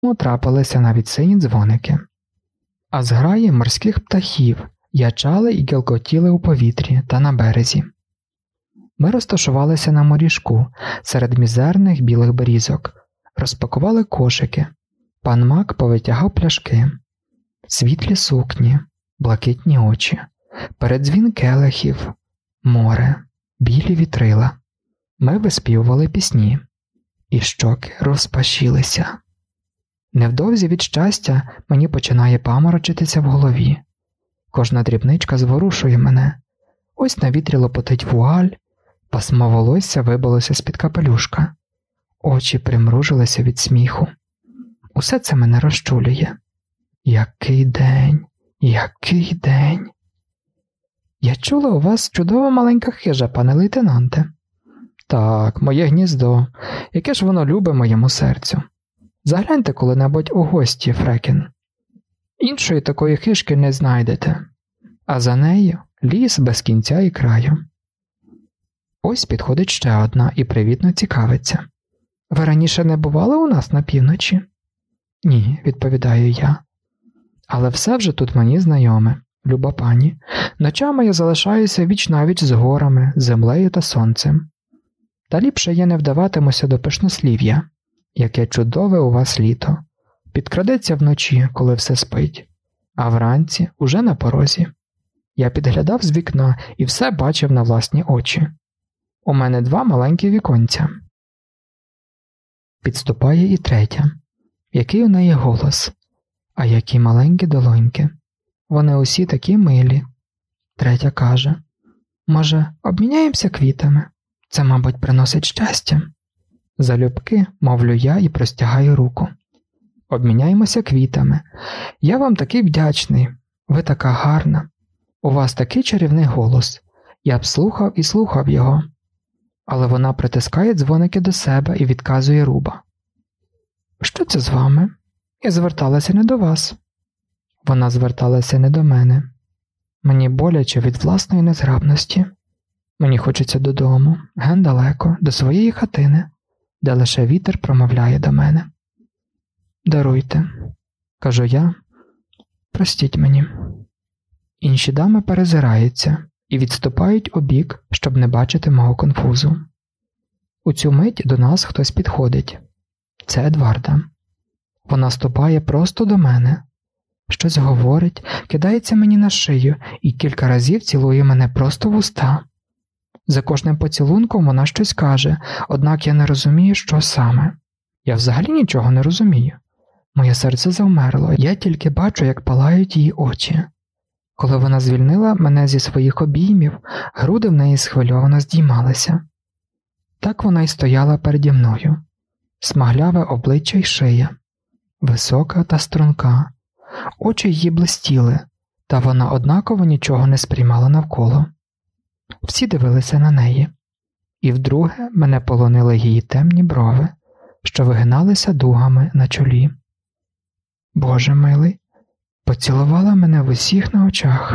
трапилися навіть сині дзвоники. А зграї морських птахів ячали і гелкотіли у повітрі та на березі. Ми розташувалися на моріжку серед мізерних білих берізок, розпакували кошики. Пан Мак повитягав пляшки. Світлі сукні, блакитні очі, передзвін келихів, море, білі вітрила. Ми виспівували пісні, і щоки розпашілися. Невдовзі від щастя мені починає паморочитися в голові. Кожна дрібничка зворушує мене. Ось на вітрі лопотить вуаль, пасмо волосся вибилося з-під капелюшка. Очі примружилися від сміху. Усе це мене розчулює. Який день, який день. Я чула, у вас чудова маленька хижа, пане лейтенанте. Так, моє гніздо. Яке ж воно любе моєму серцю. Загляньте коли-небудь у гості, Фрекін. Іншої такої хижки не знайдете. А за нею ліс без кінця і краю. Ось підходить ще одна і привітно цікавиться. Ви раніше не бували у нас на півночі? Ні, відповідаю я. Але все вже тут мені знайоме, люба пані. Ночами я залишаюся віч-навіч з горами, землею та сонцем. Та ліпше я не вдаватимуся до пишнослів'я. Яке чудове у вас літо. Підкрадеться вночі, коли все спить, а вранці уже на порозі. Я підглядав з вікна і все бачив на власні очі. У мене 2 маленькі віконця. Підступає і третя. Який у неї голос, а які маленькі долоньки. Вони усі такі милі. Третя каже, може, обміняємося квітами? Це, мабуть, приносить щастя. Залюбки, мовлю я і простягаю руку. Обміняємося квітами. Я вам такий вдячний. Ви така гарна. У вас такий чарівний голос. Я б слухав і слухав його. Але вона притискає дзвоники до себе і відказує руба. Що це з вами? Я зверталася не до вас. Вона зверталася не до мене. Мені боляче від власної незграбності. Мені хочеться додому, ген далеко, до своєї хатини, де лише вітер промовляє до мене. Даруйте, кажу я, простіть мені. Інші дами перезираються і відступають убік, щоб не бачити мого конфузу. У цю мить до нас хтось підходить. Це Едварда. Вона ступає просто до мене. Щось говорить, кидається мені на шию і кілька разів цілує мене просто в уста. За кожним поцілунком вона щось каже, однак я не розумію, що саме. Я взагалі нічого не розумію. Моє серце завмерло, я тільки бачу, як палають її очі. Коли вона звільнила мене зі своїх обіймів, груди в неї схвильовано здіймалися. Так вона й стояла переді мною. Смагляве обличчя й шия, висока та струнка. Очі її блистіли, та вона однаково нічого не сприймала навколо. Всі дивилися на неї. І вдруге мене полонили її темні брови, що вигиналися дугами на чолі. Боже милий, поцілувала мене в усіх на очах.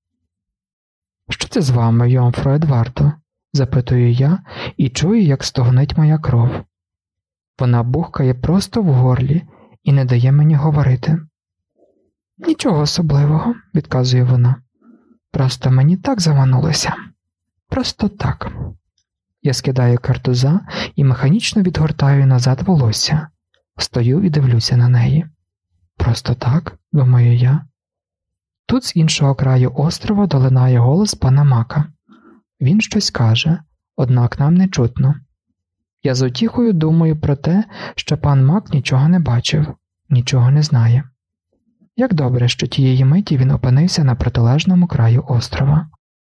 «Що це з вами, Йомфру Едвардо?» – запитую я і чую, як стогнить моя кров. Вона бухкає просто в горлі і не дає мені говорити. «Нічого особливого», – відказує вона. «Просто мені так заманулося. Просто так». Я скидаю картуза і механічно відгортаю назад волосся. Стою і дивлюся на неї. «Просто так», – думаю я. Тут з іншого краю острова долинає голос пана Мака. Він щось каже, однак нам не чутно. Я з утіхою думаю про те, що пан Мак нічого не бачив, нічого не знає. Як добре, що тієї миті він опинився на протилежному краю острова.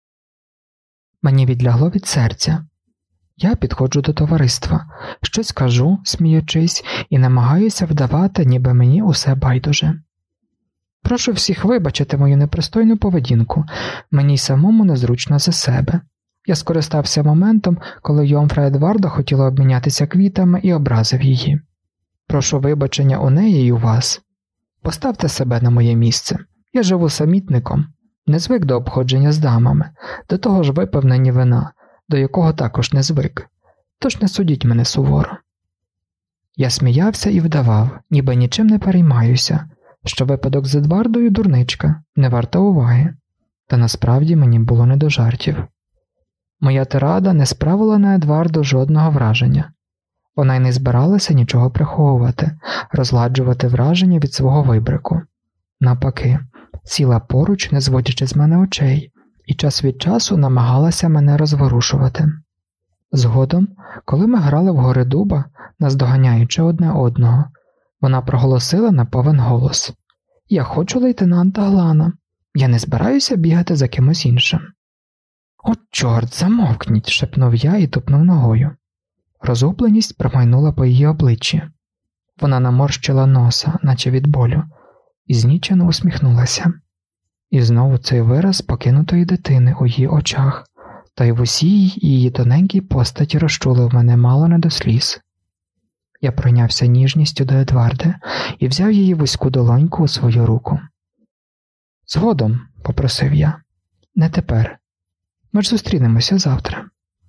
Мені відлягло від серця. Я підходжу до товариства, щось кажу, сміючись, і намагаюся вдавати, ніби мені усе байдуже. Прошу всіх вибачити мою непристойну поведінку, мені й самому незручно за себе. Я скористався моментом, коли Йомфра Едварда хотіла обмінятися квітами і образив її. Прошу вибачення у неї й у вас. Поставте себе на моє місце. Я живу самітником, не звик до обходження з дамами, до того ж випив нині вина, до якого також не звик. Тож не судіть мене суворо. Я сміявся і вдавав, ніби нічим не переймаюся, що випадок з Едвардою дурничка, не варта уваги. Та насправді мені було не до жартів. Моя тирада не справила на Едварду жодного враження. Вона й не збиралася нічого приховувати, розладжувати враження від свого вибрику. Навпаки, сіла поруч, не зводячи з мене очей, і час від часу намагалася мене розворушувати. Згодом, коли ми грали вгори дуба, наздоганяючи одне одного, вона проголосила на повен голос: «Я хочу лейтенанта Глана. Я не збираюся бігати за кимось іншим». «О, чорт, замовкніть!» – шепнув я і тупнув ногою. Розгубленість промайнула по її обличчі. Вона наморщила носа, наче від болю, і знічено усміхнулася. І знову цей вираз покинутої дитини у її очах, та й в усій її тоненькій постаті розчулив мене мало не до сліз. Я пройнявся ніжністю до Едварди і взяв її вузьку долоньку у свою руку. «Згодом», – попросив я, – «не тепер. Ми ж зустрінемося завтра».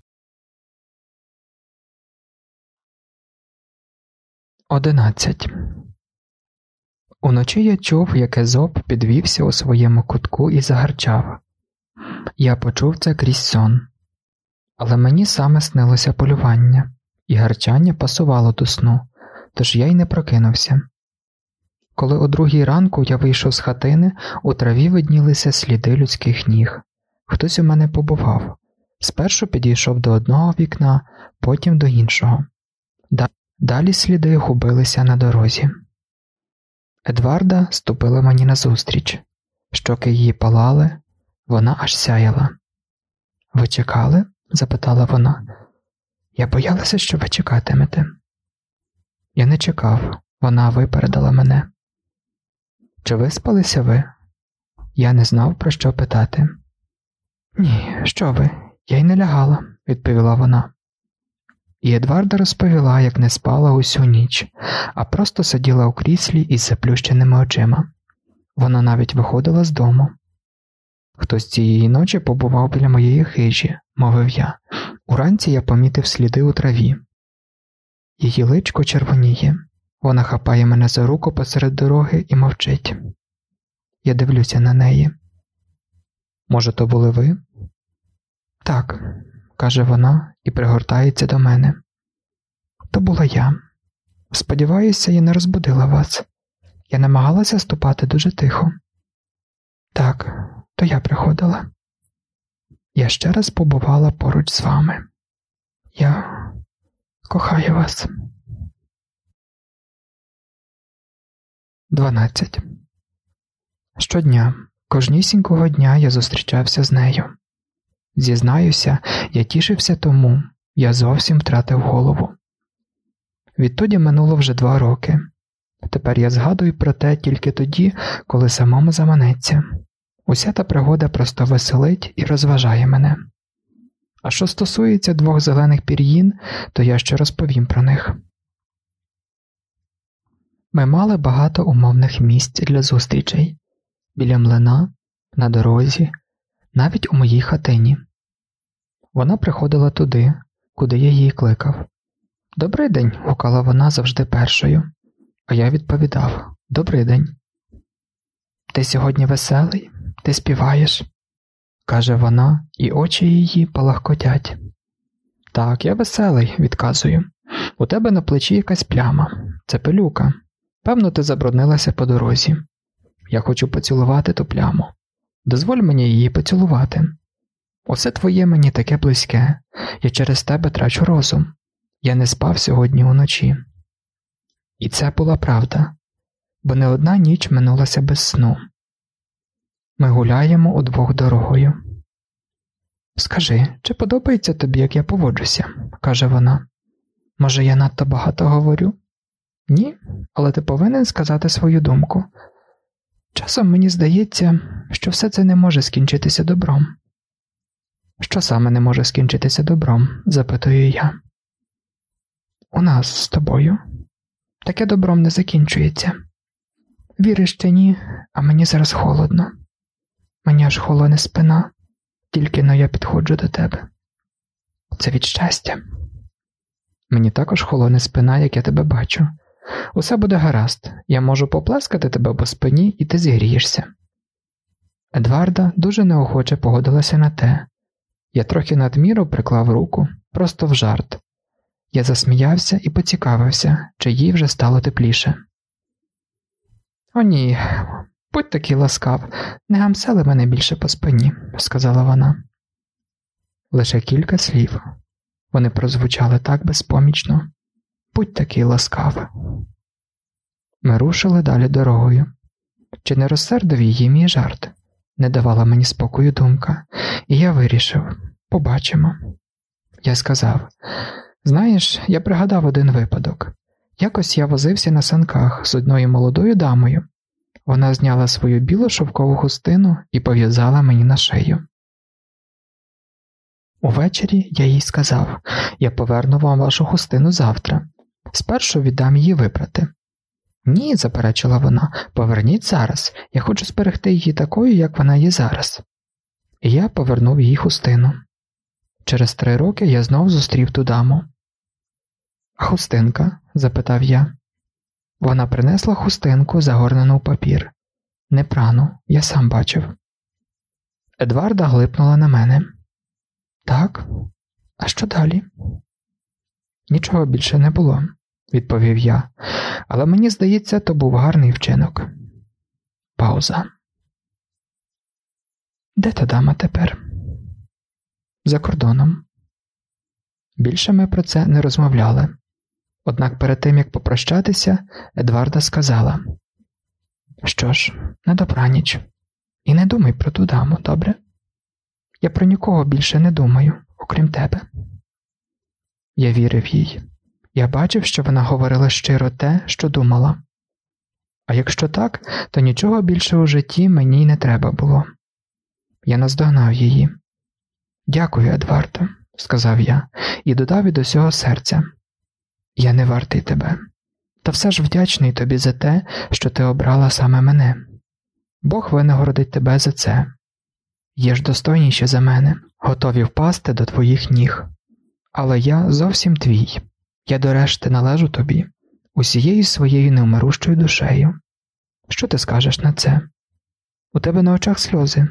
11. Уночі я чув, як Езоп підвівся у своєму кутку і загарчав. Я почув це крізь сон. Але мені саме снилося полювання, і гарчання пасувало до сну, тож я й не прокинувся. Коли о 2 ранку я вийшов з хатини, у траві виднілися сліди людських ніг. Хтось у мене побував. Спершу підійшов до одного вікна, потім до іншого. Далі сліди губилися на дорозі. Едварда ступила мені назустріч. Щоки її палали, вона аж сяяла. «Ви чекали?» – запитала вона. «Я боялася, що ви чекатимете». Я не чекав, вона випередила мене. «Чи виспалися ви?» Я не знав, про що питати. «Ні, що ви, я й не лягала», – відповіла вона. І Едварда розповіла, як не спала усю ніч, а просто сиділа у кріслі із заплющеними очима. Вона навіть виходила з дому. «Хтось цієї ночі побував біля моєї хижі», – мовив я. Уранці я помітив сліди у траві. Її личко червоніє. Вона хапає мене за руку посеред дороги і мовчить. Я дивлюся на неї. «Може, то були ви?» «Так», – каже вона і пригортається до мене. «То була я. Сподіваюся, я не розбудила вас. Я намагалася ступати дуже тихо». «Так, то я приходила. Я ще раз побувала поруч з вами. Я кохаю вас». 12. Щодня, кожнісінького дня я зустрічався з нею. Зізнаюся, я тішився тому, я зовсім втратив голову. Відтоді минуло вже 2 роки. Тепер я згадую про те тільки тоді, коли самому заманеться. Уся та пригода просто веселить і розважає мене. А що стосується 2 зелених пір'їн, то я ще розповім про них. Ми мали багато умовних місць для зустрічей. Біля млина, на дорозі, навіть у моїй хатині. Вона приходила туди, куди я її кликав. «Добрий день», – гукала вона завжди першою. А я відповідав: «Добрий день». «Ти сьогодні веселий? Ти співаєш?» – каже вона, і очі її палахкотять. «Так, я веселий», – відказую. «У тебе на плечі якась пляма. Це пилюка. Певно, ти забруднилася по дорозі. Я хочу поцілувати ту пляму. Дозволь мені її поцілувати. Усе твоє мені таке близьке. Я через тебе трачу розум. Я не спав сьогодні уночі». І це була правда, бо не одна ніч минулася без сну. Ми гуляємо удвох дорогою. «Скажи, чи подобається тобі, як я поводжуся?» – каже вона. «Може, я надто багато говорю?» «Ні, але ти повинен сказати свою думку. Часом мені здається, що все це не може скінчитися добром». «Що саме не може скінчитися добром?» – запитую я. «У нас з тобою. Таке добром не закінчується. Віриш чи ні, а мені зараз холодно. Мені аж холоне спина, тільки но я підходжу до тебе. Це від щастя». Мені також холоне спина, як я тебе бачу. Усе буде гаразд, я можу поплескати тебе по спині, і ти зігрієшся. Едварда дуже неохоче погодилася на те. Я трохи надміру приклав руку, просто в жарт. Я засміявся і поцікавився, чи їй вже стало тепліше. «О ні, будь такий ласкав, не гамсели мене більше по спині», – сказала вона. Лише кілька слів. Вони прозвучали так безпомічно. «Будь такий ласкав». Ми рушили далі дорогою. Чи не розсердив її мій жарт? Не давала мені спокою думка, і я вирішив – побачимо. Я сказав: «Знаєш, я пригадав один випадок. Якось я возився на санках з одною молодою дамою. Вона зняла свою білу шовкову хустину і пов'язала мені на шию. Увечері я їй сказав: я поверну вам вашу хустину завтра. Спершу віддам її випрати». «Ні», – заперечила вона, – «поверніть зараз. Я хочу зберегти її такою, як вона є зараз». І я повернув їй хустину. Через 3 роки я знов зустрів ту даму. «А хустинка?» – запитав я. Вона принесла хустинку, загорнену в папір. Не прану, я сам бачив. Едварда глипнула на мене. «Так? А що далі?» «Нічого більше не було», – відповів я. «Але мені здається, то був гарний вчинок». Пауза. «Де та дама тепер?» «За кордоном». Більше ми про це не розмовляли. Однак перед тим, як попрощатися, Едварда сказала: «Що ж, на добраніч. І не думай про ту даму, добре? Я про нікого більше не думаю, окрім тебе». Я вірив їй. Я бачив, що вона говорила щиро те, що думала. А якщо так, то нічого більше у житті мені й не треба було. Я наздогнав її. «Дякую, Едвардо», – сказав я, і додав від усього серця: «Я не вартий тебе. Та все ж вдячний тобі за те, що ти обрала саме мене. Бог винагородить тебе за це. Є ж достойніші за мене, готові впасти до твоїх ніг. Але я зовсім твій. Я до решти належу тобі, усією своєю невмирущою душею. Що ти скажеш на це? У тебе на очах сльози?»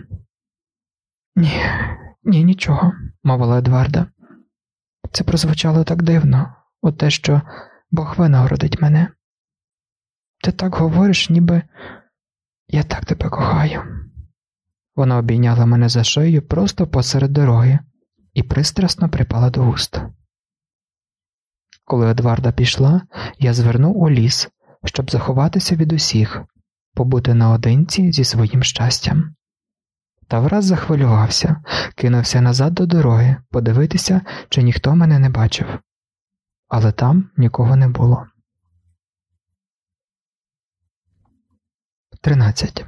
Ні, нічого», – мовила Едварда. «Це прозвучало так дивно, от те, що Бог винагородить мене. Ти так говориш, ніби я так тебе кохаю». Вона обійняла мене за шию просто посеред дороги і пристрасно припала до вуст. Коли Едварда пішла, я звернув у ліс, щоб заховатися від усіх, побути наодинці зі своїм щастям. Та враз захвилювався, кинувся назад до дороги, подивитися, чи ніхто мене не бачив. Але там нікого не було. 13.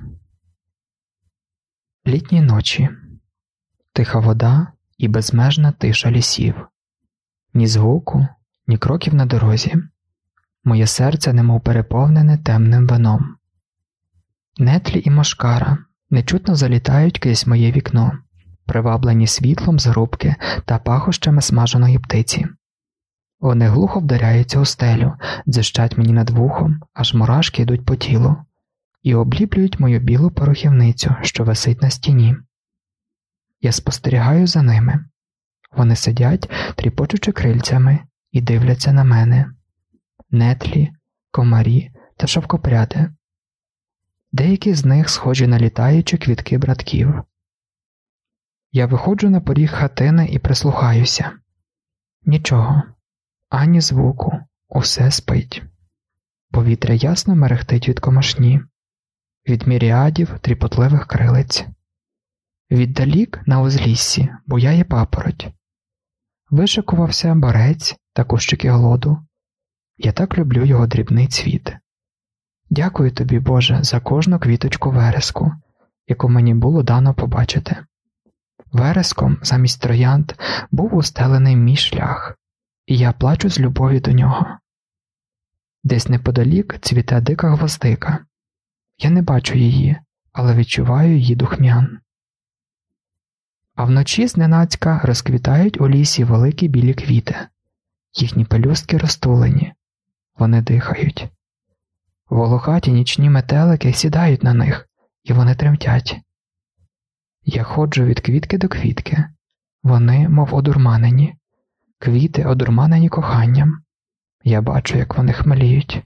Літні ночі. Тиха вода і безмежна тиша лісів. Ні звуку, ні кроків на дорозі. Моє серце немов переповнене темним вином. Нетлі і мошкара нечутно залітають крізь моє вікно, приваблені світлом з грубки та пахощами смаженої птиці. Вони глухо вдаряються у стелю, дзищать мені над вухом, аж мурашки йдуть по тілу, і обліплюють мою білу порохівницю, що висить на стіні. Я спостерігаю за ними. Вони сидять, тріпочучи крильцями, і дивляться на мене. Нетлі, комарі та шовкопряди. Деякі з них схожі на літаючі квітки братків. Я виходжу на поріг хатини і прислухаюся. Нічого, ані звуку, усе спить. Повітря ясно мерехтить від комашні, від міріадів тріпотливих крилиць. Віддалік на узліссі буяє папороть. Вишикувався борець та кущики глоду. Я так люблю його дрібний цвіт. Дякую тобі, Боже, за кожну квіточку вереску, яку мені було дано побачити. Вереском замість троянд був устелений мій шлях, і я плачу з любові до нього. Десь неподалік цвіте дика гвоздика. Я не бачу її, але відчуваю її духмян. А вночі зненацька розквітають у лісі великі білі квіти. Їхні пелюстки розтулені. Вони дихають. Волохаті нічні метелики сідають на них, і вони тремтять. Я ходжу від квітки до квітки. Вони, мов одурманені. Квіти одурманені коханням. Я бачу, як вони хмеліють.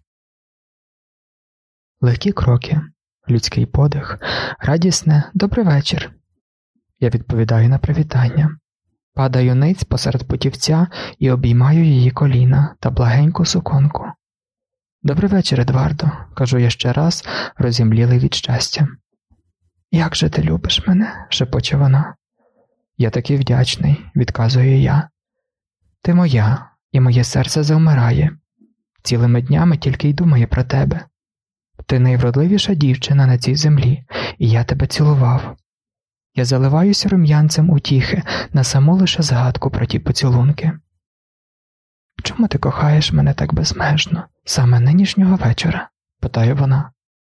Легкі кроки, людський подих, радісне «Добрий вечір». Я відповідаю на привітання. Падаю ниць посеред путівця і обіймаю її коліна та благеньку суконку. «Добрий вечір, Едвардо», – кажу я ще раз, розімлілий від щастя. «Як же ти любиш мене?» – шепоче вона. «Я такий вдячний», – відказую я. «Ти моя, і моє серце завмирає. Цілими днями тільки й думає про тебе. Ти найвродливіша дівчина на цій землі, і я тебе цілував. Я заливаюся рум'янцем утіхи на саму лише згадку про ті поцілунки. Чому ти кохаєш мене так безмежно, саме нинішнього вечора?» – питає вона.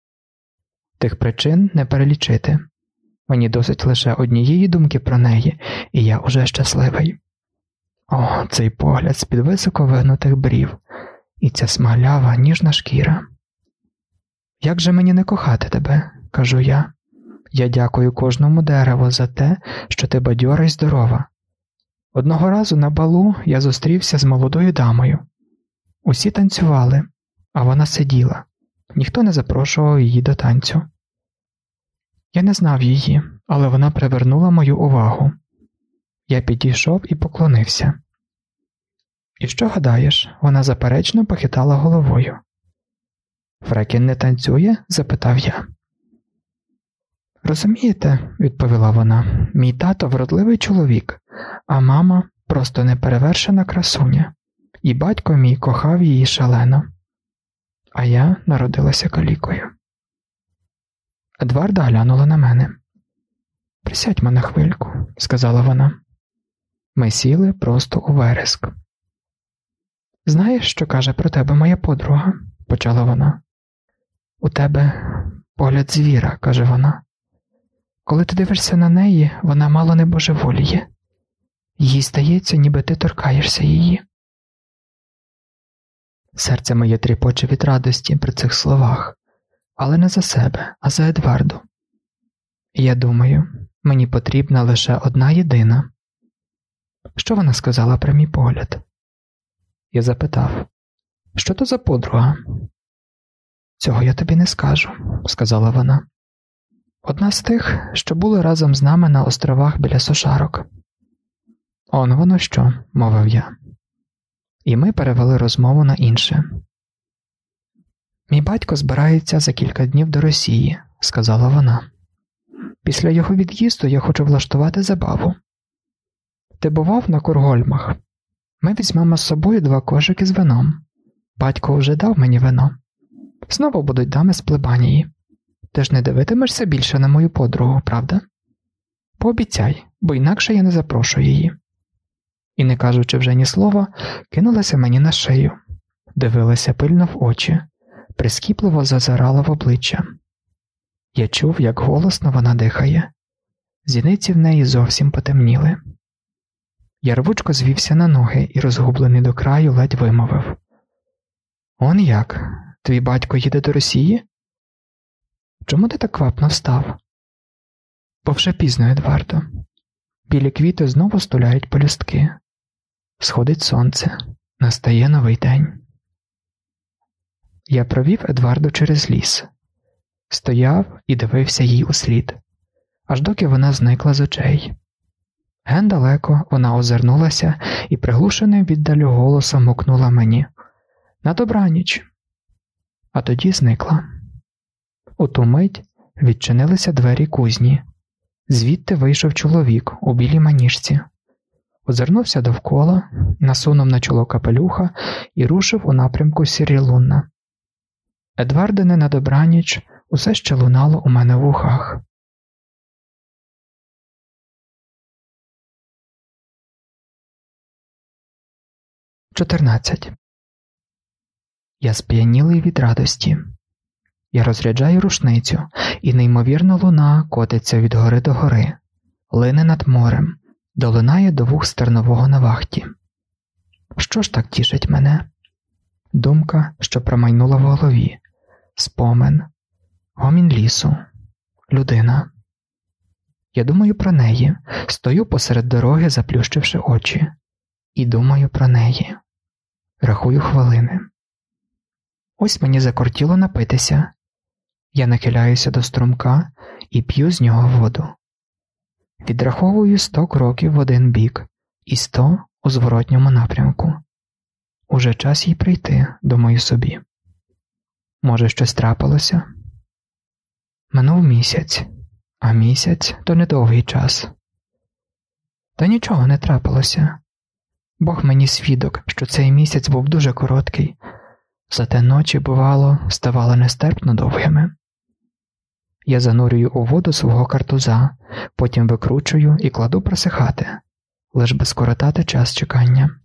Тих причин не перелічити. Мені досить лише однієї думки про неї, і я уже щасливий. О, цей погляд з-під високо вигнутих брів, і ця смаглява, ніжна шкіра. «Як же мені не кохати тебе?» – кажу я. «Я дякую кожному дереву за те, що ти бадьора й здорова. Одного разу на балу я зустрівся з молодою дамою. Усі танцювали, а вона сиділа. Ніхто не запрошував її до танцю. Я не знав її, але вона привернула мою увагу. Я підійшов і поклонився. І що гадаєш, вона заперечно похитала головою. «Фрекін не танцює?» – запитав я. «Розумієте», – відповіла вона, – «мій тато вродливий чоловік, а мама просто неперевершена красуня, і батько мій кохав її шалено. А я народилася калікою». Едварда глянула на мене. «Присядь на хвильку», – сказала вона. Ми сіли просто у вереск. «Знаєш, що каже про тебе моя подруга?» – почала вона. «У тебе погляд звіра», – каже вона. «Коли ти дивишся на неї, вона мало не божеволіє. Їй здається, ніби ти торкаєшся її». Серце моє тріпоче від радості при цих словах, але не за себе, а за Едварду. І я думаю, мені потрібна лише одна єдина. Що вона сказала про мій погляд? Я запитав, що то за подруга? «Цього я тобі не скажу», – сказала вона. «Одна з тих, що були разом з нами на островах біля Сушарок». «Он воно що», – мовив я. І ми перевели розмову на інше. «Мій батько збирається за кілька днів до Росії», – сказала вона. «Після його від'їзду я хочу влаштувати забаву. Ти бував на Кургольмах? Ми візьмемо з собою 2 кошики з вином. Батько вже дав мені вино. Знову будуть дами з плебанії. Ти ж не дивитимешся більше на мою подругу, правда? Пообіцяй, бо інакше я не запрошу її». І, не кажучи вже ні слова, кинулася мені на шию, дивилася пильно в очі, прискіпливо зазирала в обличчя. Я чув, як голосно вона дихає. Зіниці в неї зовсім потемніли. Я рвучко звівся на ноги і, розгублений до краю, ледь вимовив. «Он як? Твій батько їде до Росії? Чому ти так квапно встав?» «Бо вже пізно, Едвардо. Білі квіти знову стуляють пелюстки. Сходить сонце. Настає новий день». Я провів Едварду через ліс. Стояв і дивився їй услід, аж доки вона зникла з очей. Ген далеко вона озирнулася і приглушеним віддалю голосом гукнула мені «На добраніч!» А тоді зникла. У ту мить відчинилися двері кузні. Звідти вийшов чоловік у білій маніжці. Озирнувся довкола, насунув на чоло капелюха і рушив у напрямку Сіррі-Лунна. Едвардине на добраніч усе ще лунало у мене в вухах. «14. Я сп'янілий від радості. Я розряджаю рушницю, і неймовірна луна котиться від гори до гори, лине над морем, долинає до вух стернового на вахті. Що ж так тішить мене? Думка, що промайнула в голові. Спомин. Гомін лісу. Людина. Я думаю про неї. Стою посеред дороги, заплющивши очі. І думаю про неї. Рахую хвилини. Ось мені закортіло напитися. Я нахиляюся до струмка і п'ю з нього воду. Відраховую 100 кроків в один бік і 100 у зворотньому напрямку. Уже час їй прийти, думаю собі. Може, щось трапилося? Минув місяць, а місяць – то недовгий час. Та нічого не трапилося. Бог мені свідок, що цей місяць був дуже короткий, зате ночі, бувало, ставали нестерпно довгими. Я занурюю у воду свого картуза, потім викручую і кладу просихати, лиш би скоротати час чекання.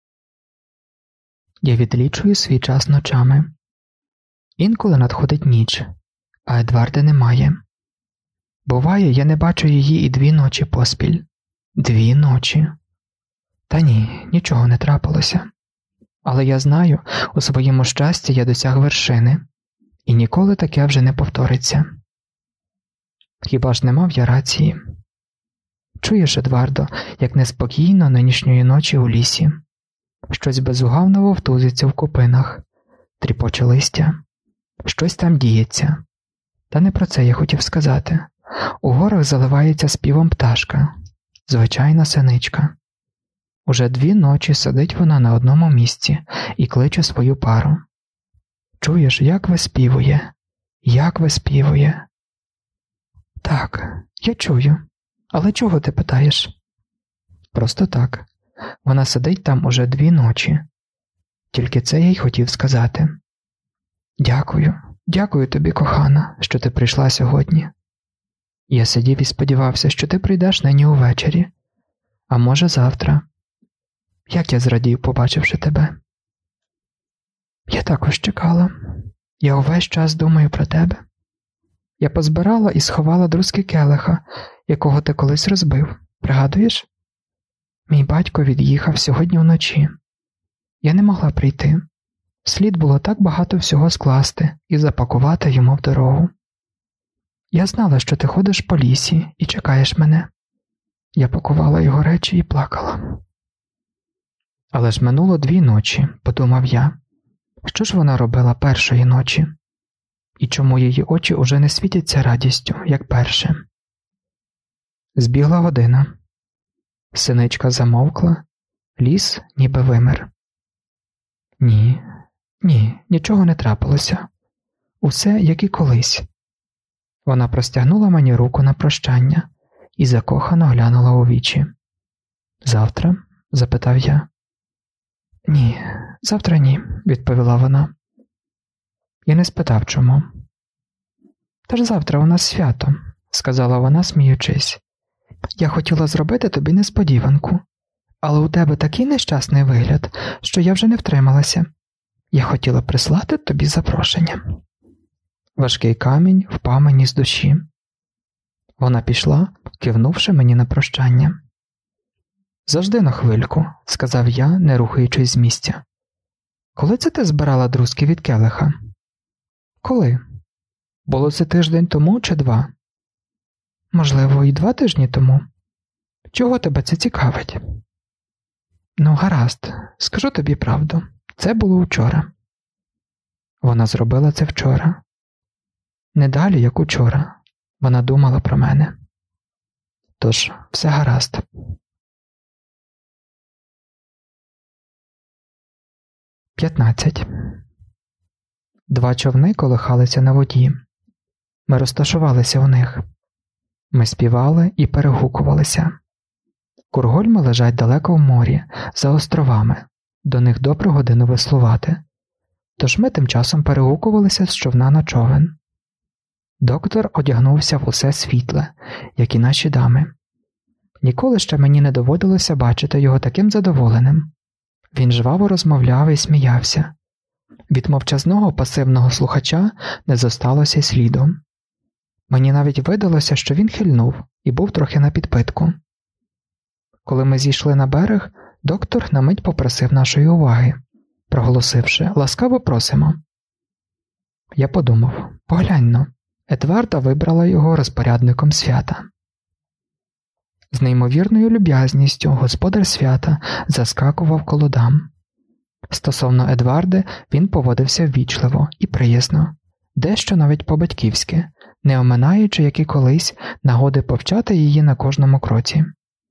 Я відлічую свій час ночами. Інколи надходить ніч, а Едварди немає. Буває, я не бачу її і 2 ночі поспіль. 2 ночі. Та ні, нічого не трапилося. Але я знаю, у своєму щасті я досяг вершини, і ніколи таке вже не повториться. Хіба ж не мав я рації? Чуєш, Едвардо, як неспокійно нинішньої ночі у лісі. Щось безугавно вовтузиться в купинах, тріпоче листя. Щось там діється. Та не про це я хотів сказати. У горах заливається співом пташка, звичайна синичка. Уже 2 ночі сидить вона на одному місці і кличе свою пару. Чуєш, як виспівує? Як виспівує? Так, я чую. Але чого ти питаєш? Просто так. Вона сидить там уже 2 ночі. Тільки це я й хотів сказати. Дякую, дякую тобі, кохана, що ти прийшла сьогодні. Я сидів і сподівався, що ти прийдеш нині увечері. А може завтра. Як я зрадів, побачивши тебе. Я також чекала. Я увесь час думаю про тебе. Я позбирала і сховала друзки келиха, якого ти колись розбив. Пригадуєш? Мій батько від'їхав сьогодні вночі. Я не могла прийти. Слід було так багато всього скласти і запакувати йому в дорогу. Я знала, що ти ходиш по лісі і чекаєш мене. Я пакувала його речі і плакала. Але ж минуло 2 ночі, подумав я. Що ж вона робила першої ночі? І чому її очі уже не світяться радістю, як перше? Збігла година. Синичка замовкла, ліс ніби вимер. Ні, нічого не трапилося. Усе, як і колись. Вона простягнула мені руку на прощання і закохано глянула у вічі. «Завтра?» – запитав я. «Ні, завтра ні», – відповіла вона. Я не спитав, чому. «Та ж завтра у нас свято», – сказала вона, сміючись. «Я хотіла зробити тобі несподіванку, але у тебе такий нещасний вигляд, що я вже не втрималася. Я хотіла прислати тобі запрошення». Важкий камінь впав мені з душі. Вона пішла, кивнувши мені на прощання. «Завжди на хвильку», – сказав я, не рухаючись з місця. «Коли це ти збирала друзки від келиха?» «Коли? Було це тиждень тому чи 2?» «Можливо, і 2 тижні тому. Чого тебе це цікавить?» «Ну, гаразд, скажу тобі правду. Це було вчора». Вона зробила це вчора. Не далі, як учора. Вона думала про мене. Тож, все гаразд. 15. 2 човни колихалися на воді. Ми розташувалися у них. Ми співали і перегукувалися. Кургольми лежать далеко в морі, за островами. До них добру годину веслувати. Тож ми тим часом перегукувалися з човна на човен. Доктор одягнувся в усе світле, як і наші дами. Ніколи ще мені не доводилося бачити його таким задоволеним. Він жваво розмовляв і сміявся. Від мовчазного пасивного слухача не зосталося й сліду. Мені навіть видалося, що він хильнув і був трохи на підпитку. Коли ми зійшли на берег, Доктор на мить попросив нашої уваги, проголосивши «Ласкаво просимо». Я подумав, поглянь-но, Едварда вибрала його розпорядником свята. З неймовірною люб'язністю господар свята заскакував коло дам. Стосовно Едварди він поводився ввічливо і приязно, дещо навіть по-батьківськи, не оминаючи, як і колись, нагоди повчати її на кожному кроці.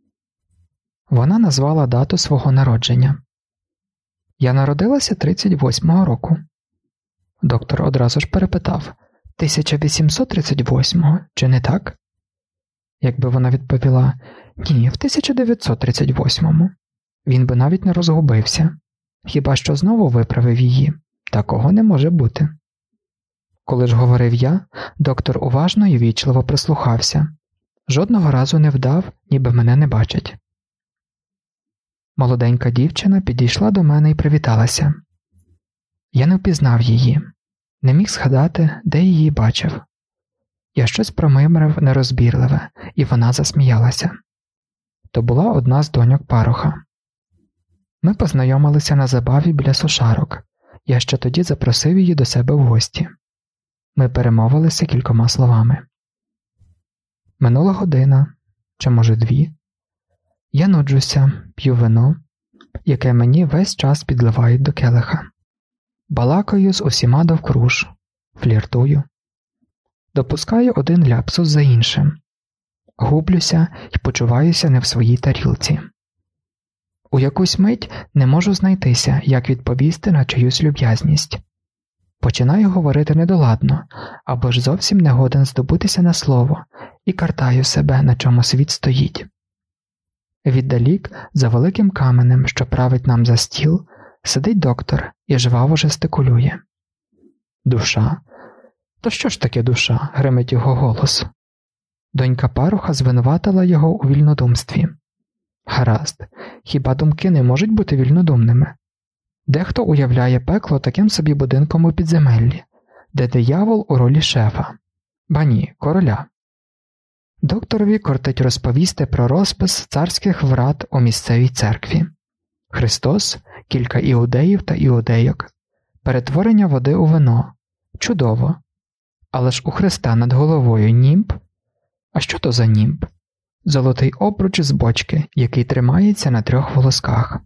Вона назвала дату свого народження. Я народилася 38-го року. Доктор одразу ж перепитав, 1838-го, чи не так? Якби вона відповіла, ні, в 1938-му, він би навіть не розгубився. Хіба що знову виправив її. Такого не може бути. Коли ж говорив я, доктор уважно і ввічливо прислухався. Жодного разу не вдав, ніби мене не бачать. Молоденька дівчина підійшла до мене і привіталася. Я не впізнав її, не міг згадати, де її бачив. Я щось промимрив нерозбірливе, і вона засміялася. То була одна з доньок пароха. Ми познайомилися на забаві біля сушарок. Я ще тоді запросив її до себе в гості. Ми перемовилися кількома словами. Минула година, чи може 2. Я нуджуся, п'ю вино, яке мені весь час підливають до келиха. Балакаю з усіма довкруж, фліртую. Допускаю один ляпсус за іншим. Гублюся і почуваюся не в своїй тарілці. У якусь мить не можу знайтися, як відповісти на чиюсь люб'язність. Починаю говорити недоладно, або ж зовсім не годен здобутися на слово, і картаю себе, на чому світ стоїть. Віддалік, за великим каменем, що править нам за стіл, сидить доктор і жваво жестикулює. Душа? То що ж таке душа? Гримить його голос. Донька пароха звинуватила його у вільнодумстві. Гаразд, хіба думки не можуть бути вільнодумними? Дехто уявляє пекло таким собі будинком у підземеллі, де диявол у ролі шефа. Ба ні, короля. Докторові кортить розповісти про розпис царських врат у місцевій церкві. Христос, кілька іудеїв та іудейок, перетворення води у вино. Чудово. Але ж у Христа над головою німб? А що то за німб? Золотий обруч з бочки, який тримається на 3 волосках.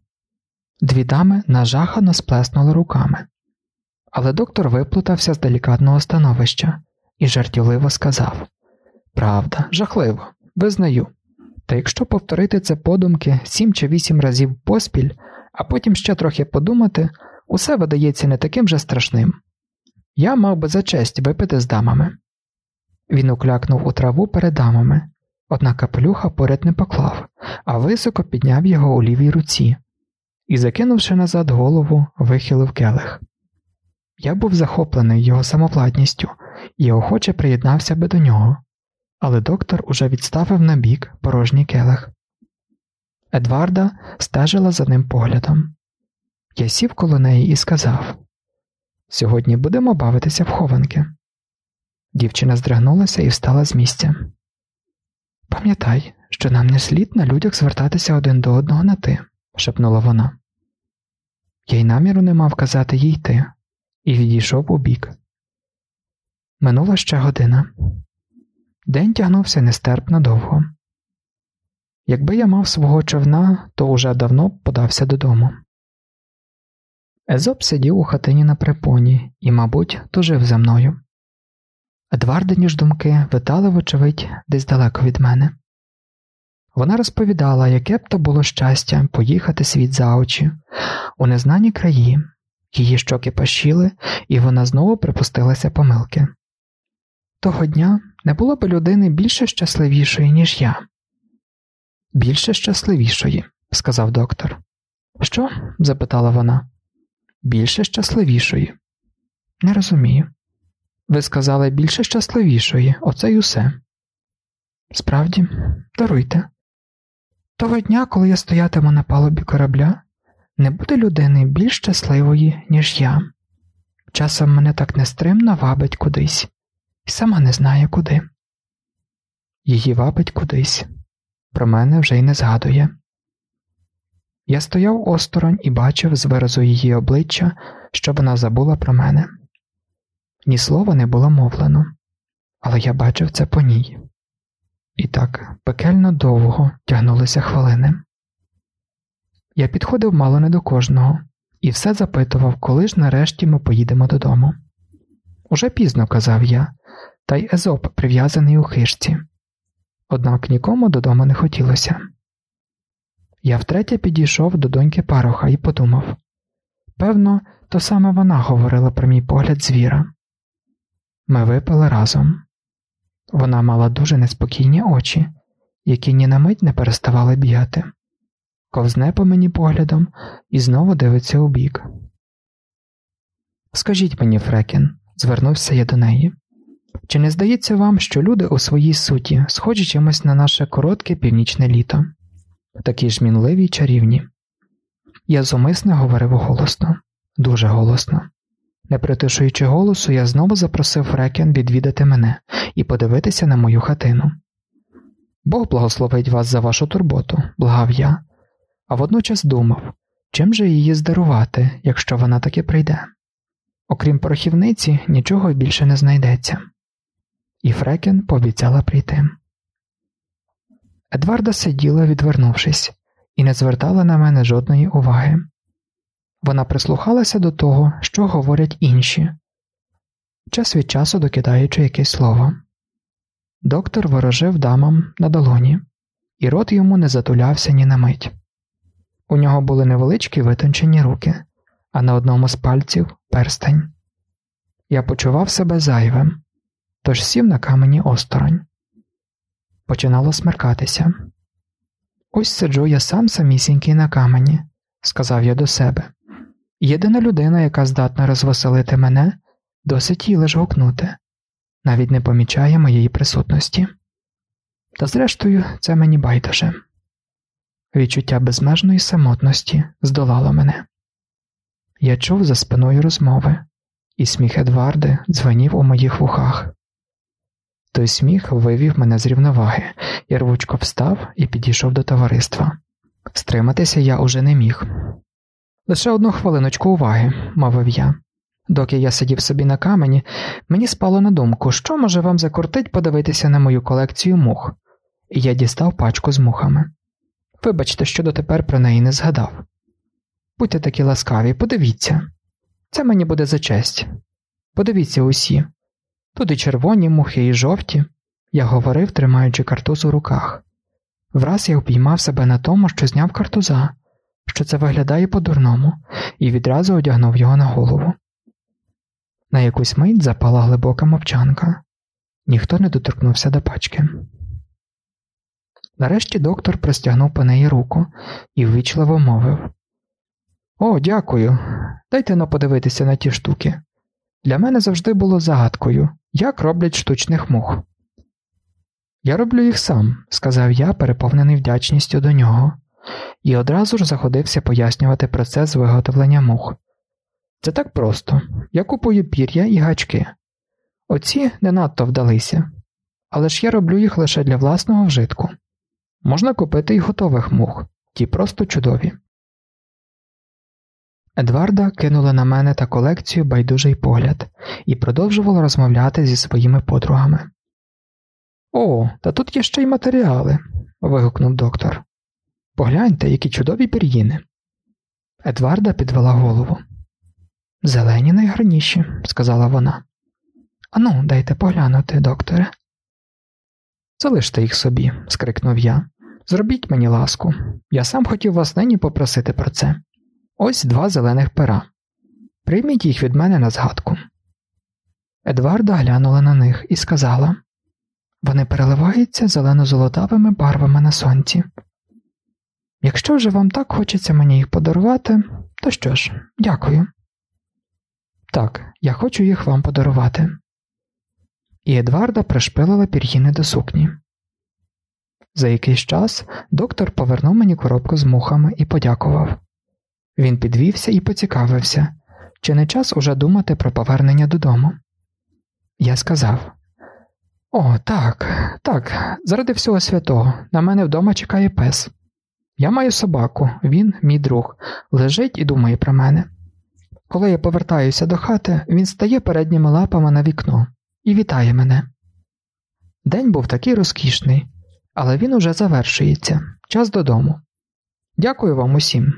2 дами нажахано сплеснули руками. Але доктор виплутався з делікатного становища і жартівливо сказав: «Правда, жахливо, визнаю. Та якщо повторити це подумки 7 чи 8 разів поспіль, а потім ще трохи подумати, усе видається не таким же страшним. Я мав би за честь випити з дамами». Він уклякнув у траву перед дамами, однак капелюха поряд не поклав, а високо підняв його у лівій руці і, закинувши назад голову, вихилив келих. Я був захоплений його самовладністю і охоче приєднався би до нього, але доктор уже відставив набік порожній келих. Едварда стежила за ним поглядом. Я сів коло неї і сказав: «Сьогодні будемо бавитися в хованки». Дівчина здригнулася і встала з місця. «Пам'ятай, що нам не слід на людях звертатися один до одного на «ти», – шепнула вона. Я й наміру не мав казати їй «ти» і відійшов у бік. Минула ще година. День тягнувся нестерпно довго. Якби я мав свого човна, то уже давно б подався додому. Езоп сидів у хатині на припоні і, мабуть, тужив за мною. Едвардині ж думки витали, вочевидь, десь далеко від мене. Вона розповідала, яке б то було щастя поїхати світ за очі, у незнані краї. Її щоки пашіли, і вона знову припустилася помилки. Того дня не було б людини більше щасливішої, ніж я. «Більше щасливішої», – сказав доктор. «Що?» – запитала вона. «Більше щасливішої». «Не розумію». «Ви сказали більше щасливішої, оце й усе». «Справді, даруйте. Того дня, коли я стоятиму на палубі корабля, не буде людини більш щасливої, ніж я. Часом мене так нестримно вабить кудись, і сама не знає куди». Її вабить кудись. Про мене вже й не згадує. Я стояв осторонь і бачив з виразу її обличчя, що вона забула про мене. Ні слова не було мовлено, але я бачив це по ній. І так пекельно довго тягнулися хвилини. Я підходив мало не до кожного і все запитував, коли ж нарешті ми поїдемо додому. Уже пізно, казав я, та й Езоп прив'язаний у хижці. Однак нікому додому не хотілося. Я втретє підійшов до доньки пароха і подумав. Певно, то саме вона говорила про мій погляд звіра. Ми випили разом. Вона мала дуже неспокійні очі, які ні на мить не переставали бігати. Ковзне по мені поглядом і знову дивиться у бік. «Скажіть мені, Фрекін», – звернувся я до неї, – «чи не здається вам, що люди у своїй суті схожі чимось на наше коротке північне літо? Такі ж мінливі й чарівні». Я зумисне говорив голосно, дуже голосно. Не притишуючи голосу, я знову запросив Фрекін відвідати мене і подивитися на мою хатину. «Бог благословить вас за вашу турботу», – благав я, а водночас думав, чим же її здарувати, якщо вона таки прийде. Окрім порохівниці, нічого більше не знайдеться. І Фрекін пообіцяла прийти. Едварда сиділа, відвернувшись, і не звертала на мене жодної уваги. Вона прислухалася до того, що говорять інші, час від часу докидаючи якесь слово. Доктор ворожив дамам на долоні, і рот йому не затулявся ні на мить. У нього були невеличкі витончені руки, а на одному з пальців – перстень. Я почував себе зайвим, тож сів на камені осторонь. Починало смеркатися. «Ось сиджу я самісінький на камені», – сказав я до себе. «Єдина людина, яка здатна розвеселити мене, досить їй лиш гукнути, навіть не помічає моєї присутності. Та зрештою, це мені байдуже». Відчуття безмежної самотності здолало мене. Я чув за спиною розмови, і сміх Едварди дзвенів у моїх вухах. Той сміх вивів мене з рівноваги, я рвучко встав і підійшов до товариства. Стриматися я уже не міг. «Лише одну хвилиночку уваги», – мовив я. Доки я сидів собі на камені, мені спало на думку, що може вам закортить подивитися на мою колекцію мух. І я дістав пачку з мухами. Вибачте, що дотепер про неї не згадав. Будьте такі ласкаві, подивіться. Це мені буде за честь. Подивіться усі. Тут і червоні мухи, і жовті. Я говорив, тримаючи картуз у руках. Враз я впіймав себе на тому, що зняв картуза, що це виглядає по-дурному, і відразу одягнув його на голову. На якусь мить запала глибока мовчанка. Ніхто не доторкнувся до пачки. Нарешті доктор простягнув по неї руку і ввічливо мовив. «О, дякую. Дайте-но подивитися на ті штуки. Для мене завжди було загадкою, як роблять штучних мух». «Я роблю їх сам», – сказав я, переповнений вдячністю до нього, і одразу ж заходився пояснювати процес виготовлення мух. «Це так просто. Я купую пір'я і гачки. Оці не надто вдалися, але ж я роблю їх лише для власного вжитку. Можна купити й готових мух, ті просто чудові». Едварда кинула на мене та колекцію байдужий погляд і продовжувала розмовляти зі своїми подругами. «О, та тут є ще й матеріали», – вигукнув доктор. «Погляньте, які чудові пір'їни». Едварда підвела голову. «Зелені найгарніші», – сказала вона. «Ану, дайте поглянути, докторе». «Залиште їх собі», – скрикнув я. «Зробіть мені ласку. Я сам хотів вас нині попросити про це. Ось 2 зелених пера. Прийміть їх від мене на згадку». Едварда глянула на них і сказала: «Вони переливаються зелено-золотавими барвами на сонці. Якщо вже вам так хочеться мені їх подарувати, то що ж, дякую». «Так, я хочу їх вам подарувати». І Едварда пришпилила пір'їни до сукні. За якийсь час доктор повернув мені коробку з мухами і подякував. Він підвівся і поцікавився, чи не час уже думати про повернення додому. Я сказав: «О, так, заради всього святого, на мене вдома чекає пес». Я маю собаку, він, мій друг, лежить і думає про мене. Коли я повертаюся до хати, він стає передніми лапами на вікно і вітає мене. День був такий розкішний, але він уже завершується. Час додому. Дякую вам усім.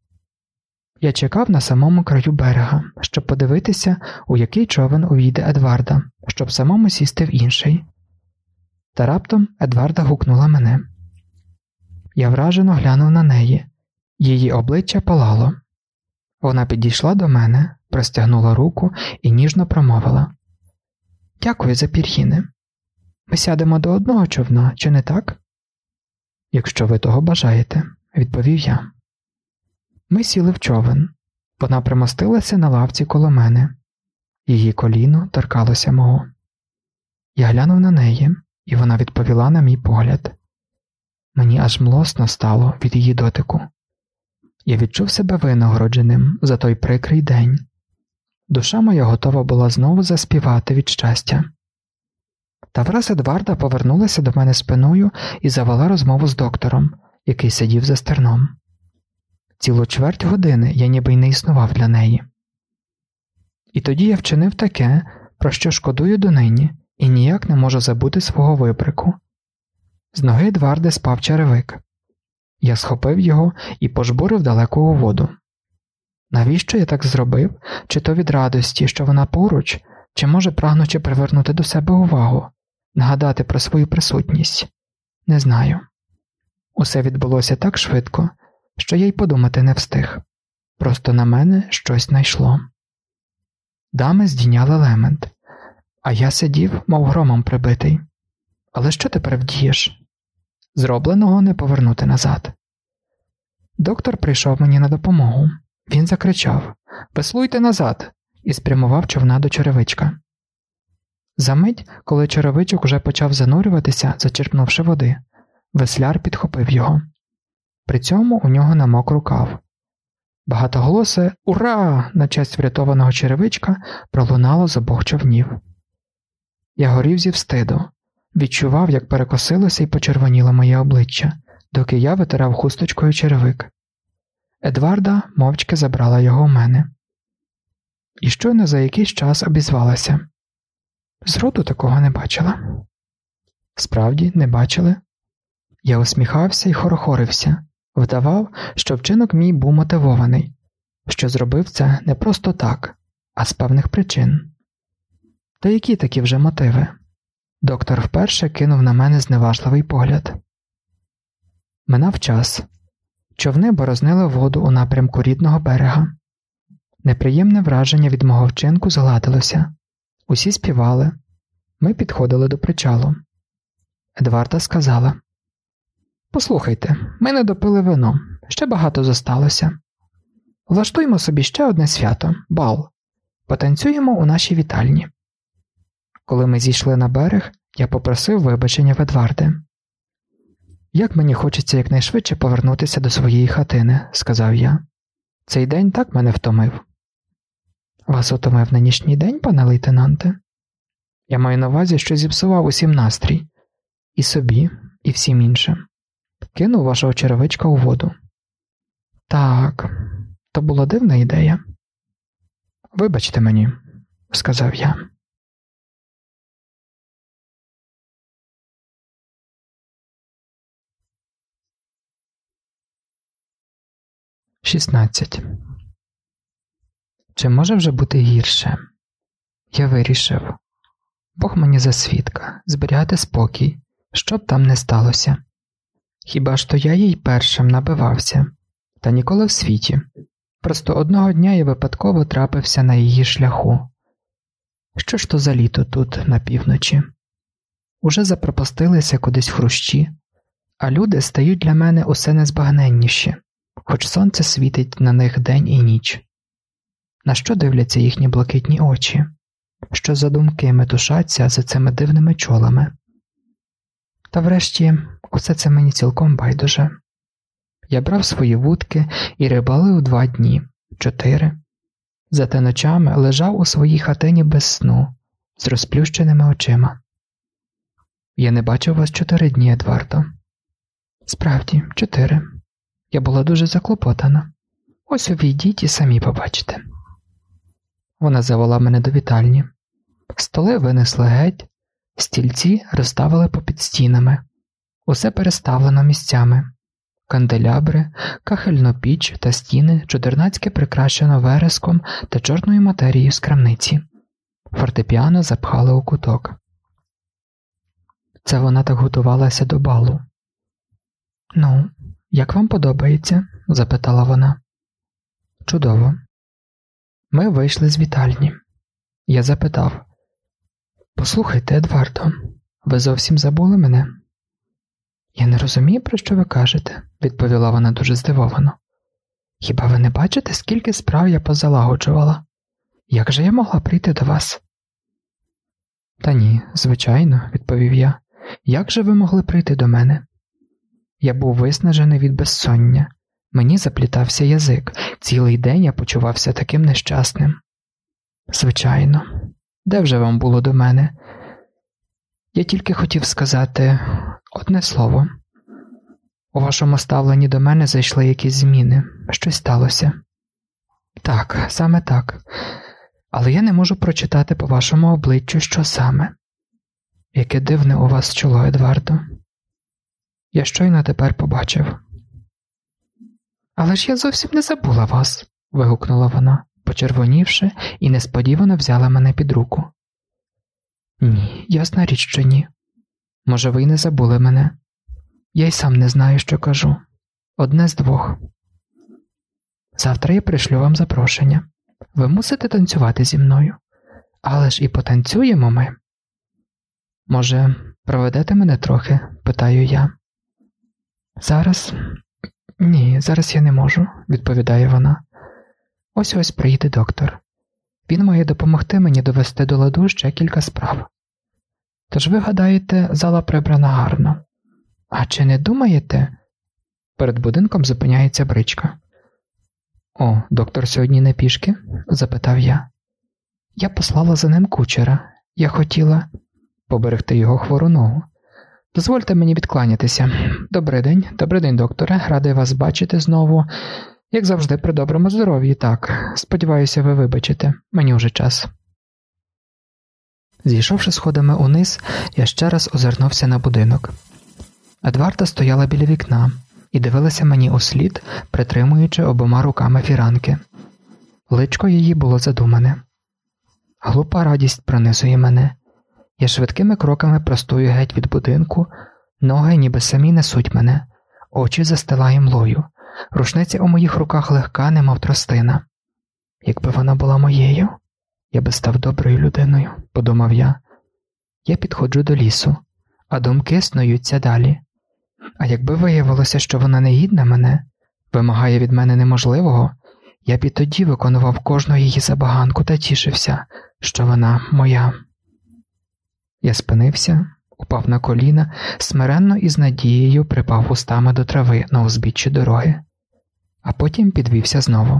Я чекав на самому краю берега, щоб подивитися, у який човен увійде Едварда, щоб самому сісти в інший. Та раптом Едварда гукнула мене. Я вражено глянув на неї. Її обличчя палало. Вона підійшла до мене, простягнула руку і ніжно промовила. Дякую за пір'їни. Ми сядемо до одного човна, чи не так? Якщо ви того бажаєте, відповів я. Ми сіли в човен. Вона примостилася на лавці коло мене. Її коліно торкалося мого. Я глянув на неї, і вона відповіла на мій погляд. Мені аж млосно стало від її дотику. Я відчув себе винагородженим за той прикрий день. Душа моя готова була знову заспівати від щастя. Та враз Едварда повернулася до мене спиною і завела розмову з доктором, який сидів за стерном. Цілу чверть години я ніби й не існував для неї. І тоді я вчинив таке, про що шкодую донині, і ніяк не можу забути свого вибрику. З ноги Едварди спав черевик. Я схопив його і пожбурив далеко у воду. Навіщо я так зробив? Чи то від радості, що вона поруч, чи може прагнучи привернути до себе увагу, нагадати про свою присутність? Не знаю. Усе відбулося так швидко, що я й подумати не встиг. Просто на мене щось найшло. Дами здійняли лемент, а я сидів, мов громом прибитий. Але що тепер вдієш? Зробленого не повернути назад. Доктор прийшов мені на допомогу. Він закричав «Веслуйте назад!» і спрямував човна до черевичка. Замить, коли черевичок уже почав занурюватися, зачерпнувши води, весляр підхопив його. При цьому у нього намок рукав. Багатоголосе «Ура!» на честь врятованого черевичка пролунало з обох човнів. Я горів зі встиду. Відчував, як перекосилося і почервоніло моє обличчя, доки я витирав хусточкою черевик. Едварда мовчки забрала його у мене. І щойно за якийсь час обізвалася. Зроду такого не бачила. Справді, не бачили? Я усміхався і хорохорився, вдавав, що вчинок мій був мотивований, що зробив це не просто так, а з певних причин. Та які такі вже мотиви? Доктор вперше кинув на мене зневажливий погляд. Минав час. Човни борознили воду у напрямку рідного берега. Неприємне враження від мого вчинку згладилося. Усі співали. Ми підходили до причалу. Едварда сказала: «Послухайте, ми не допили вино, ще багато зосталося. Влаштуємо собі ще одне свято – бал. Потанцюємо у нашій вітальні». Коли ми зійшли на берег, я попросив вибачення в Едварди. «Як мені хочеться якнайшвидше повернутися до своєї хатини», – сказав я. «Цей день так мене втомив». «Вас утомив нинішній день, пане лейтенанте?» «Я маю на увазі, що зіпсував усім настрій. І собі, і всім іншим. Кинув вашого черевичка у воду». «Так, то була дивна ідея». «Вибачте мені», – сказав я. «16. Чи може вже бути гірше? Я вирішив. Бог мені за свідка, зберігати спокій, що б там не сталося. Хіба ж то я їй першим набивався, та ніколи в світі. Просто одного дня я випадково трапився на її шляху. Що ж то за літо тут, на півночі? Уже запропастилися кудись хрущі, а люди стають для мене усе незбагненніші, хоч сонце світить на них день і ніч. На що дивляться їхні блакитні очі? Що за думки метушаться за цими дивними чолами? Та врешті, усе це мені цілком байдуже. Я брав свої вудки і рибалив 2 дні, 4. Зате ночами лежав у своїй хатині без сну, з розплющеними очима. Я не бачив вас 4 дні, Едвардо. Справді, 4. Я була дуже заклопотана. Ось увійдіть і самі побачите. Вона завела мене до вітальні. Столи винесли геть, стільці розставили попід стінами. Усе переставлено місцями. Канделябри, кахельну піч та стіни чудернацьки прикрашено вереском та чорною матерією з крамниці. Фортепіано запхали у куток. Це вона так готувалася до балу. «Ну, як вам подобається?» – запитала вона. «Чудово». Ми вийшли з вітальні. Я запитав: «Послухайте, Едвардо, ви зовсім забули мене?» «Я не розумію, про що ви кажете», – відповіла вона дуже здивовано. «Хіба ви не бачите, скільки справ я позалагоджувала? Як же я могла прийти до вас?» «Та ні, звичайно», – відповів я. «Як же ви могли прийти до мене?» Я був виснажений від безсоння. Мені заплітався язик. Цілий день я почувався таким нещасним. «Звичайно. Де вже вам було до мене?» «Я тільки хотів сказати одне слово. У вашому ставленні до мене зайшли якісь зміни. Щось сталося?» «Так, саме так. Але я не можу прочитати по вашому обличчю, що саме. Яке дивне у вас чоло, Едвардо. Я щойно тепер побачив». «Але ж я зовсім не забула вас», – вигукнула вона, почервонівши, і несподівано взяла мене під руку. «Ні, ясна річ, що ні. Може, ви й не забули мене. Я й сам не знаю, що кажу. Одне з двох. Завтра я пришлю вам запрошення. Ви мусите танцювати зі мною. Але ж і потанцюємо ми». «Може, проведете мене трохи?» – питаю я. «Зараз? Ні, зараз я не можу», – відповідає вона. «Ось-ось приїде доктор. Він має допомогти мені довести до ладу ще кілька справ. Тож ви гадаєте, зала прибрана гарно. А чи не думаєте?» Перед будинком зупиняється бричка. «О, доктор сьогодні не пішки?» – запитав я. «Я послала за ним кучера. Я хотіла поберегти його хвору ногу. Дозвольте мені відкланятися. Добрий день, докторе. Радий вас бачити знову. Як завжди, при доброму здоров'ї, так. Сподіваюся, ви вибачите. Мені вже час». Зійшовши сходами униз, я ще раз озирнувся на будинок. Едварда стояла біля вікна і дивилася мені услід, притримуючи обома руками фіранки. Личко її було задумане. Глупа радість пронизує мене. Я швидкими кроками простую геть від будинку, ноги ніби самі несуть мене, очі застилає млою, рушниця у моїх руках легка, немов тростина. Якби вона була моєю, я би став доброю людиною, подумав я. Я підходжу до лісу, а думки снуються далі. А якби виявилося, що вона не гідна мене, вимагає від мене неможливого, я б і тоді виконував кожну її забаганку та тішився, що вона моя. Я спинився, упав на коліна, смиренно і з надією припав устами до трави на узбіччі дороги, а потім підвівся знову.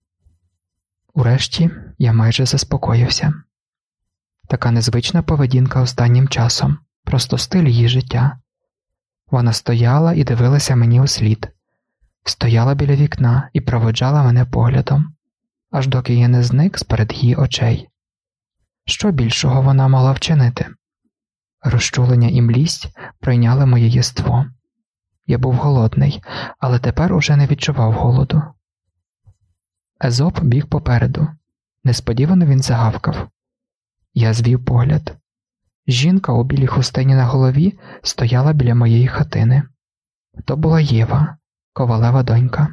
Урешті я майже заспокоївся. Така незвична поведінка останнім часом, просто стиль її життя. Вона стояла і дивилася мені услід. Стояла біля вікна і проводжала мене поглядом, аж доки я не зник з-перед її очей. Що більшого вона могла вчинити? Розчулення і млість пройняли моє єство. Я був голодний, але тепер уже не відчував голоду. Езоп біг попереду. Несподівано він загавкав. Я звів погляд. Жінка у білій хустині на голові стояла біля моєї хатини. То була Єва, Ковалева донька.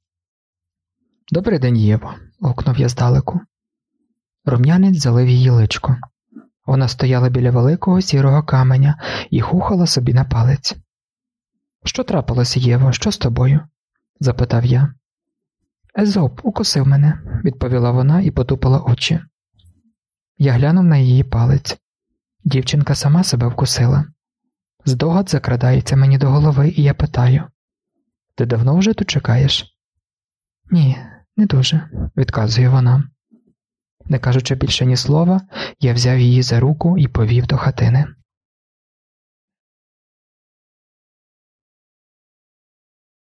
«Добрий день, Єво», – гукнув я здалеку. Рум'янець залив її личко. Вона стояла біля великого сірого каменя і хухала собі на палець. «Що трапилося, Єво? Що з тобою?» – запитав я. «Езоп укусив мене», – відповіла вона і потупила очі. Я глянув на її палець. Дівчинка сама себе вкусила. Здогад закрадається мені до голови, і я питаю: «Ти давно вже тут чекаєш?» «Ні, не дуже», – відказує вона. Не кажучи більше ні слова, я взяв її за руку і повів до хатини.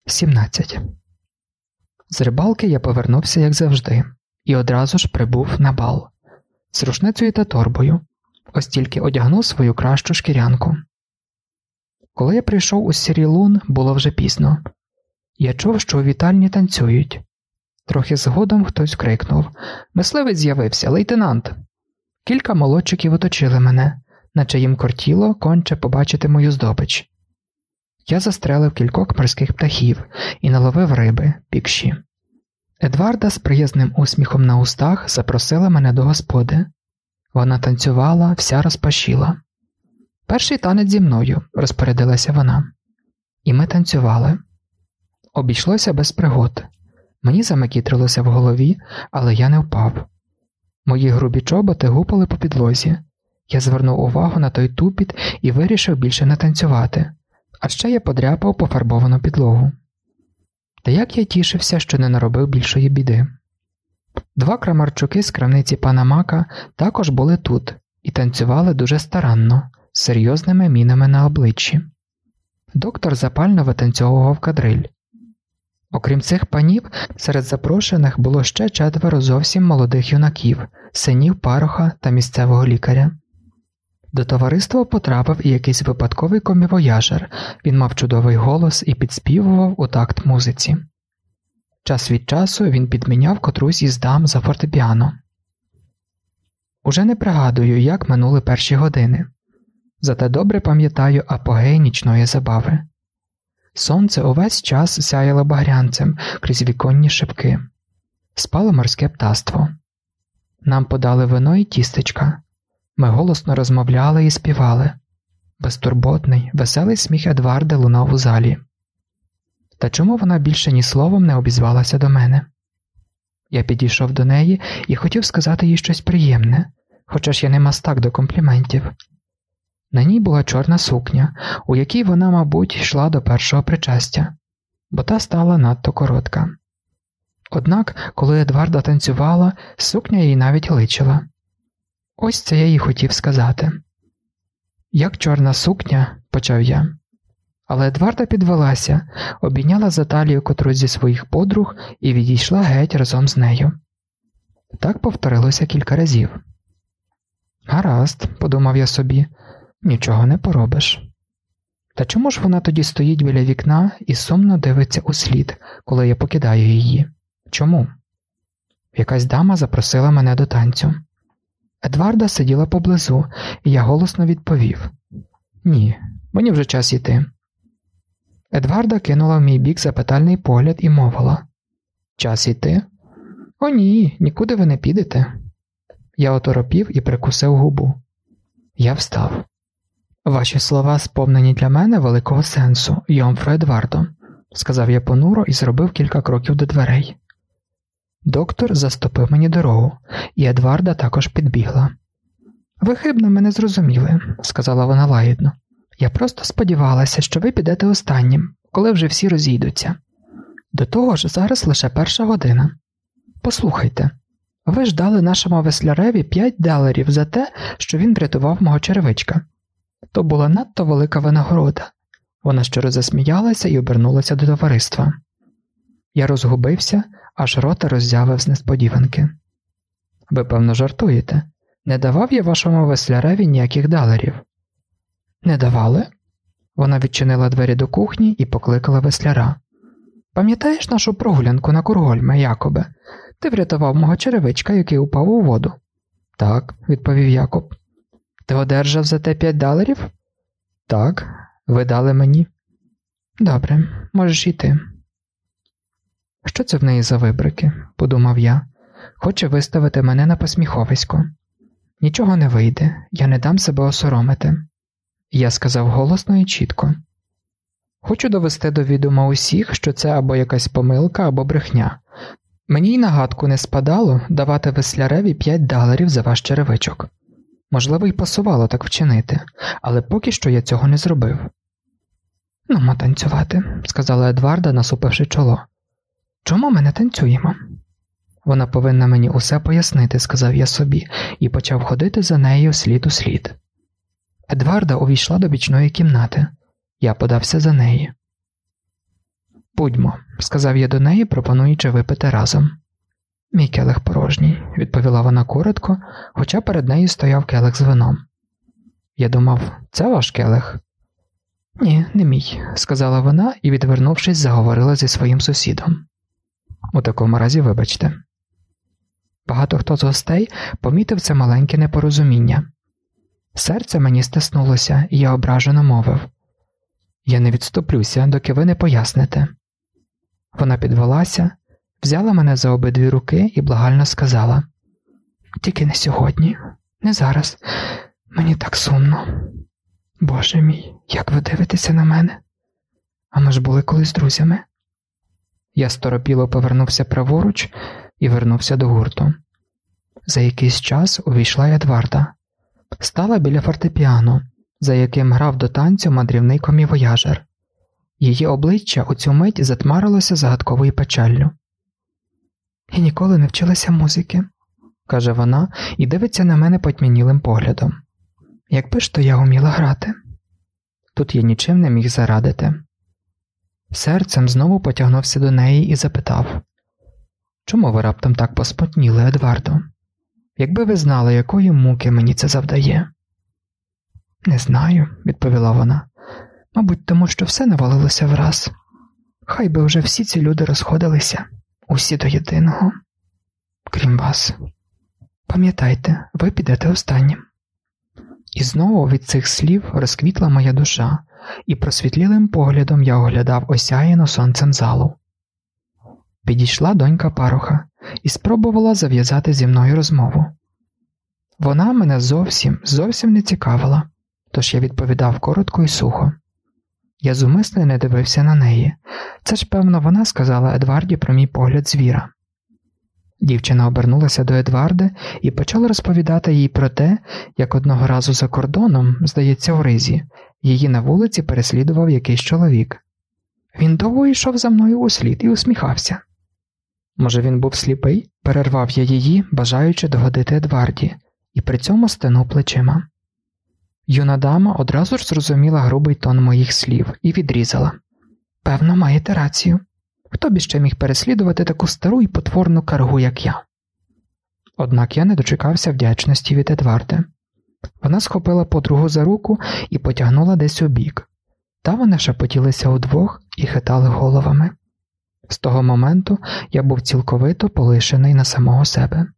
17. З рибалки я повернувся, як завжди, і одразу ж прибув на бал. З рушницею та торбою. Ось тільки одягнув свою кращу шкірянку. Коли я прийшов у Сірі-Лун, було вже пізно. Я чув, що у вітальні танцюють. Трохи згодом хтось крикнув: «Мисливець з'явився, лейтенант!» Кілька молодчиків оточили мене, наче їм кортіло конче побачити мою здобич. Я застрелив кількох морських птахів і наловив риби, пікші. Едварда з приязним усміхом на устах запросила мене до господи. Вона танцювала, вся розпашіла. «Перший танець зі мною», – розпорядилася вона. І ми танцювали. Обійшлося без пригод. Мені замекітрилося в голові, але я не впав. Мої грубі чоботи гупали по підлозі. Я звернув увагу на той тупіт і вирішив більше не танцювати. А ще я подряпав пофарбовану підлогу. Та як я тішився, що не наробив більшої біди. 2 крамарчуки з крамниці пана Мака також були тут і танцювали дуже старанно, з серйозними мінами на обличчі. Доктор запально витанцьовував кадриль. Окрім цих панів, серед запрошених було ще 4 зовсім молодих юнаків, синів пароха та місцевого лікаря. До товариства потрапив і якийсь випадковий комівояжер, він мав чудовий голос і підспівував у такт музиці. Час від часу він підміняв котрусь із дам за фортепіано. Уже не пригадую, як минули перші години. Зате добре пам'ятаю апогей нічної забави. Сонце увесь час сяяло багрянцем крізь віконні шибки. Спало морське птаство. Нам подали вино і тістечка. Ми голосно розмовляли і співали. Безтурботний, веселий сміх Едварди лунав у залі. Та чому вона більше ні словом не обізвалася до мене? Я підійшов до неї і хотів сказати їй щось приємне, хоча ж я не мастак до компліментів. На ній була чорна сукня, у якій вона, мабуть, йшла до першого причастя, бо та стала надто коротка. Однак, коли Едварда танцювала, сукня їй навіть личила. Ось це я їй хотів сказати. «Як чорна сукня», – почав я. Але Едварда підвелася, обійняла за талію котрусь зі своїх подруг і відійшла геть разом з нею. Так повторилося кілька разів. «Гаразд», – подумав я собі, – «нічого не поробиш». Та чому ж вона тоді стоїть біля вікна і сумно дивиться услід, коли я покидаю її? Чому? Якась дама запросила мене до танцю. Едварда сиділа поблизу, і я голосно відповів: «Ні, мені вже час іти». Едварда кинула в мій бік запитальний погляд і мовила: «Час іти? О ні, нікуди ви не підете». Я оторопів і прикусив губу. Я встав. «Ваші слова сповнені для мене великого сенсу, Йомфру Едвардо», – сказав я понуро і зробив кілька кроків до дверей. Доктор заступив мені дорогу, і Едварда також підбігла. «Ви хибно мене зрозуміли», – сказала вона лагідно. «Я просто сподівалася, що ви підете останнім, коли вже всі розійдуться. До того ж, зараз лише 1 година. Послухайте, ви ж дали нашому весляреві $5 за те, що він врятував мого черевичка. То була надто велика винагорода». Вона щиро засміялася і обернулася до товариства. Я розгубився, аж рота роззявив з несподіванки. «Ви, певно, жартуєте. Не давав я вашому весляреві ніяких $. «Не давали?» Вона відчинила двері до кухні і покликала весляра. «Пам'ятаєш нашу прогулянку на Кургольме, Якобе? Ти врятував мого черевичка, який упав у воду». «Так», – відповів Якоб. «Ти одержав за те $5?» «Так, ви дали мені». «Добре, можеш йти». «Що це в неї за вибрики?» – подумав я. «Хоче виставити мене на посміховисько. Нічого не вийде, я не дам себе осоромити». Я сказав голосно і чітко: «Хочу довести до відома усіх, що це або якась помилка, або брехня. Мені й на гадку не спадало давати весляреві $5 за ваш черевичок. Можливо, й пасувало так вчинити, але поки що я цього не зробив». «Ну, танцювати», – сказала Едварда, насупивши чоло. «Чому ми не танцюємо?» «Вона повинна мені усе пояснити», – сказав я собі, і почав ходити за нею слід у слід. Едварда увійшла до бічної кімнати. Я подався за неї. «Будьмо», – сказав я до неї, пропонуючи випити разом. «Мій келих порожній», – відповіла вона коротко, хоча перед нею стояв келих з вином. Я думав, це ваш келих? «Ні, не мій», – сказала вона і, відвернувшись, заговорила зі своїм сусідом. «У такому разі вибачте». Багато хто з гостей помітив це маленьке непорозуміння. Серце мені стиснулося, і я ображено мовив: «Я не відступлюся, доки ви не поясните». Вона підвелася, взяла мене за обидві руки і благально сказала: «Тільки не сьогодні, не зараз. Мені так сумно. Боже мій, як ви дивитеся на мене? А ми ж були колись друзями». Я сторопіло повернувся праворуч і вернувся до гурту. За якийсь час увійшла Едварда. Стала біля фортепіано, за яким грав до танцю мандрівний комівояжер. Її обличчя у цю мить затмарилося загадковою печаллю. «Я ніколи не вчилася музики», – каже вона і дивиться на мене потьмянілим поглядом. «Якби ж то я вміла грати». Тут я нічим не міг зарадити. Серцем знову потягнувся до неї і запитав: «Чому ви раптом так посмутніли, Едвардо? Якби ви знали, якої муки мені це завдає». «Не знаю», – відповіла вона. «Мабуть, тому що все навалилося враз. Хай би вже всі ці люди розходилися, усі до єдиного. Крім вас. Пам'ятайте, ви підете останнім». І знову від цих слів розквітла моя душа, і просвітлілим поглядом я оглядав осяяну сонцем залу. Підійшла донька пароха і спробувала зав'язати зі мною розмову. Вона мене зовсім не цікавила, тож я відповідав коротко і сухо. Я зумисне не дивився на неї. Це ж, певно, вона сказала Едварді про мій погляд звіра. Дівчина обернулася до Едварди і почала розповідати їй про те, як одного разу за кордоном, здається, у Ризі, її на вулиці переслідував якийсь чоловік. Він довго йшов за мною услід і усміхався. Може, він був сліпий? Перервав я її, бажаючи догодити Едварді, і при цьому стенув плечима. Юна дама одразу ж зрозуміла грубий тон моїх слів і відрізала: «Певно, маєте рацію. Хто б іще міг переслідувати таку стару і потворну каргу, як я?» Однак я не дочекався вдячності від Едварди. Вона схопила подругу за руку і потягнула десь у бік. Та вони шепотілися удвох і хитали головами. З того моменту я був цілковито полишений на самого себе.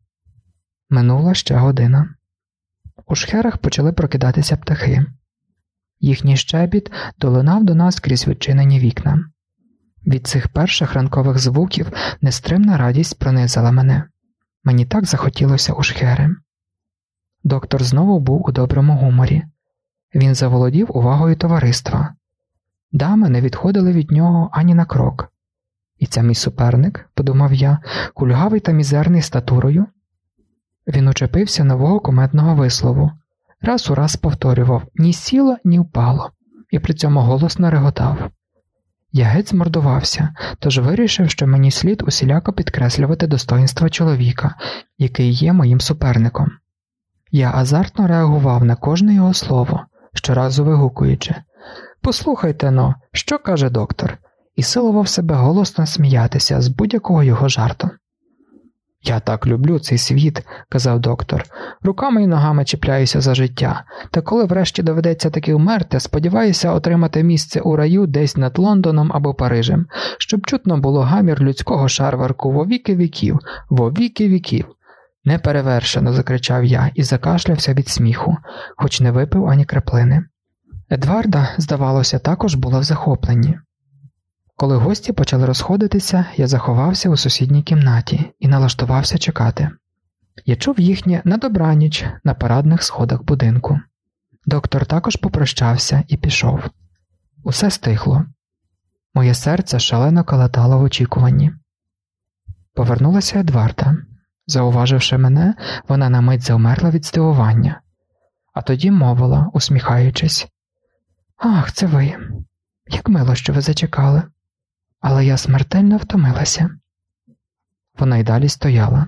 Минула ще година. У шхерах почали прокидатися птахи. Їхній щебіт долинав до нас крізь відчинені вікна. Від цих перших ранкових звуків нестримна радість пронизала мене. Мені так захотілося у шхери. Доктор знову був у доброму гуморі. Він заволодів увагою товариства. Дами не відходили від нього ані на крок. І це мій суперник, подумав я, кульгавий та мізерний статурою. Він учепився нового кумедного вислову. Раз у раз повторював «ні сіло, ні впало» і при цьому голосно реготав. Я геть змордувався, тож вирішив, що мені слід усіляко підкреслювати достоїнства чоловіка, який є моїм суперником. Я азартно реагував на кожне його слово, щоразу вигукуючи «Послухайте-но, що каже доктор?» і силував себе голосно сміятися з будь-якого його жарту. «Я так люблю цей світ», – казав доктор, – «руками і ногами чіпляюся за життя, та коли врешті доведеться таки вмерти, сподіваюся отримати місце у раю десь над Лондоном або Парижем, щоб чутно було гамір людського шарварку во віки віків, во віки віків». «Неперевершено», – закричав я і закашлявся від сміху, хоч не випив ані краплини. Едварда, здавалося, також була в захопленні. Коли гості почали розходитися, я заховався у сусідній кімнаті і налаштувався чекати. Я чув їхнє «на добраніч» на парадних сходах будинку. Доктор також попрощався і пішов. Усе стихло. Моє серце шалено калатало в очікуванні. Повернулася Едварда. Зауваживши мене, вона на мить завмерла від здивування. А тоді мовила, усміхаючись: «Ах, це ви! Як мило, що ви зачекали. Але я смертельно втомилася». Вона й далі стояла.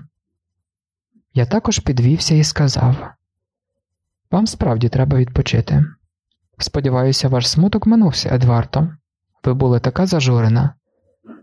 Я також підвівся і сказав: «Вам справді треба відпочити. Сподіваюся, ваш смуток минувся, Едвардо. Ви були така зажурена.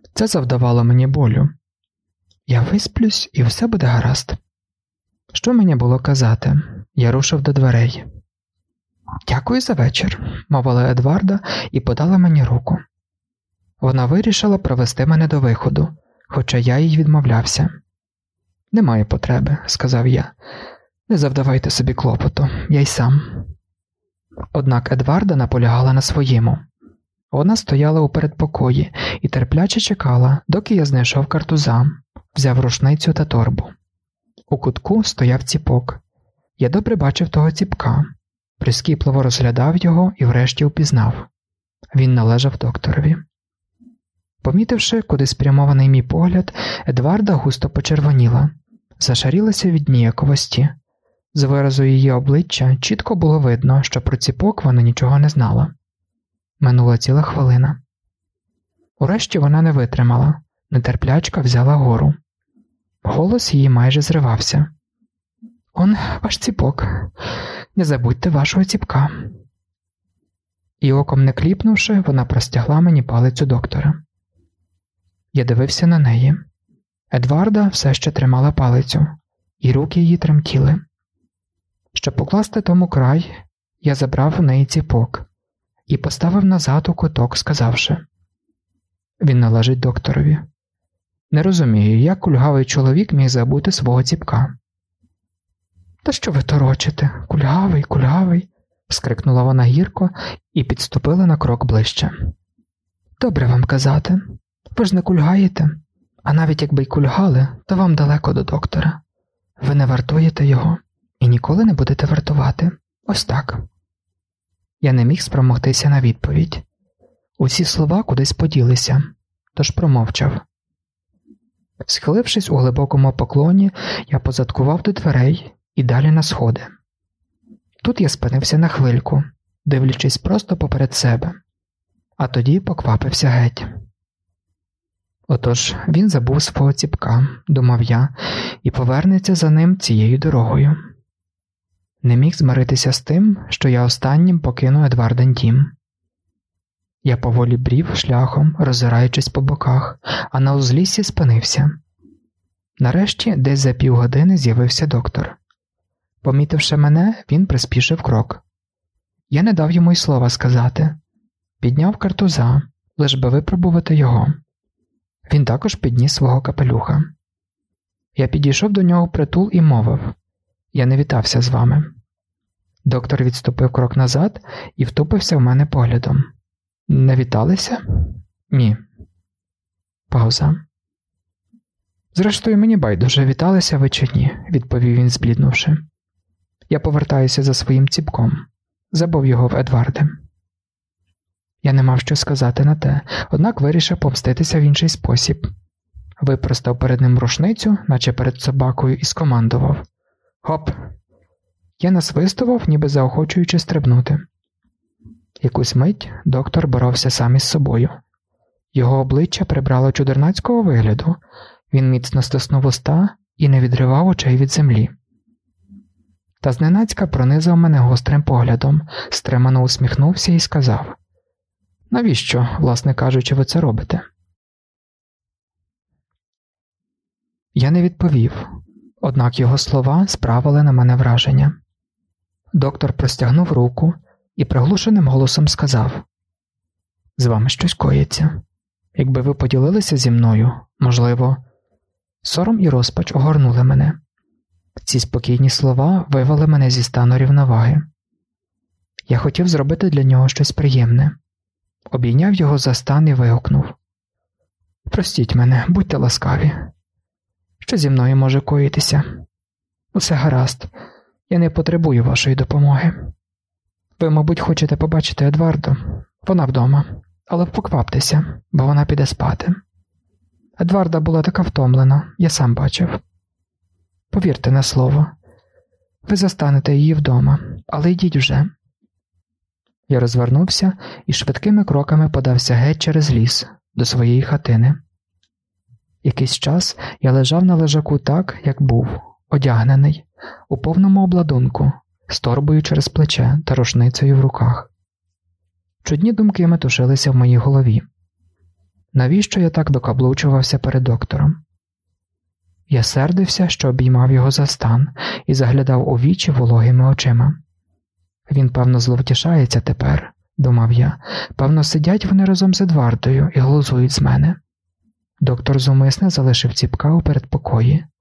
Це завдавало мені болю. Я висплюсь, і все буде гаразд. Що мені було казати? Я рушив до дверей. «Дякую за вечір», – мовила Едварда і подала мені руку. Вона вирішила провести мене до виходу, хоча я їй відмовлявся. «Немає потреби», – сказав я. «Не завдавайте собі клопоту, я й сам». Однак Едварда наполягала на своєму. Вона стояла у передпокої і терпляче чекала, доки я знайшов картуза, взяв рушницю та торбу. У кутку стояв ціпок. Я добре бачив того ціпка, прискіпливо розглядав його і врешті впізнав. Він належав докторові. Помітивши, куди спрямований мій погляд, Едварда густо почервоніла, зашарілася від ніяковості. З виразу її обличчя чітко було видно, що про ціпок вона нічого не знала. Минула ціла хвилина. Урешті вона не витримала, нетерплячка взяла гору. Голос її майже зривався. «Он ваш ціпок. Не забудьте вашого ціпка». І оком не кліпнувши, вона простягла мені палицю доктора. Я дивився на неї. Едварда все ще тримала палицю, і руки її тремтіли. Щоб покласти тому край, я забрав у неї ціпок і поставив назад у куток, сказавши: «Він належить докторові. Не розумію, як кульгавий чоловік міг забути свого ціпка». «Та що ви торочите? Кульгавий, кульгавий!» – скрикнула вона гірко і підступила на крок ближче. «Добре вам казати. Ви ж не кульгаєте, а навіть якби й кульгали, то вам далеко до доктора. Ви не вартуєте його і ніколи не будете вартувати. Ось так». Я не міг спромогтися на відповідь. Усі слова кудись поділися, тож промовчав. Схилившись у глибокому поклоні, я позадкував до дверей і далі на сходи. Тут я спинився на хвильку, дивлячись просто поперед себе, а тоді поквапився геть. Отож, він забув свого ціпка, думав я, і повернеться за ним цією дорогою. Не міг змиритися з тим, що я останнім покину Едвардин дім. Я поволі брів шляхом, роззираючись по боках, а на узліссі спинився. Нарешті, десь за півгодини з'явився доктор. Помітивши мене, він приспішив крок. Я не дав йому й слова сказати. Підняв картуза, лиш би випробувати його. Він також підніс свого капелюха. Я підійшов до нього впритул і мовив: «Я не вітався з вами». Доктор відступив крок назад і втупився в мене поглядом. «Не віталися?» «Ні». Пауза. «Зрештою, мені байдуже, віталися ви чи ні», – відповів він, збліднувши. «Я повертаюся за своїм ціпком. Забув його в Едварде». Я не мав що сказати на те, однак вирішив помститися в інший спосіб. Випростав перед ним рушницю, наче перед собакою, і скомандував: «Гоп!» Я насвистував, ніби заохочуючи стрибнути. Якусь мить доктор боровся сам із собою. Його обличчя прибрало чудернацького вигляду, він міцно стиснув уста і не відривав очей від землі. Та зненацька пронизав мене гострим поглядом, стримано усміхнувся і сказав: «Навіщо, власне кажучи, ви це робите?» Я не відповів, однак його слова справили на мене враження. Доктор простягнув руку і приглушеним голосом сказав: «З вами щось коїться. Якби ви поділилися зі мною, можливо...» Сором і розпач огорнули мене. Ці спокійні слова вивели мене зі стану рівноваги. Я хотів зробити для нього щось приємне. Обійняв його за стан і вигукнув: «Простіть мене, будьте ласкаві. Що зі мною може коїтися? Усе гаразд, я не потребую вашої допомоги. Ви, мабуть, хочете побачити Едварду. Вона вдома, але покваптеся, бо вона піде спати. Едварда була така втомлена, я сам бачив. Повірте на слово, ви застанете її вдома, але йдіть вже». Я розвернувся і швидкими кроками подався геть через ліс, до своєї хатини. Якийсь час я лежав на лежаку так, як був, одягнений, у повному обладунку, з торбою через плече та рушницею в руках. Чудні думки метушилися в моїй голові. Навіщо я так докаблучувався перед доктором? Я сердився, що обіймав його за стан і заглядав у вічі вологими очима. Він, певно, зловтішається тепер, думав я. Певно, сидять вони разом з Едвардою і глузують з мене. Доктор зумисне залишив ціпка у передпокої.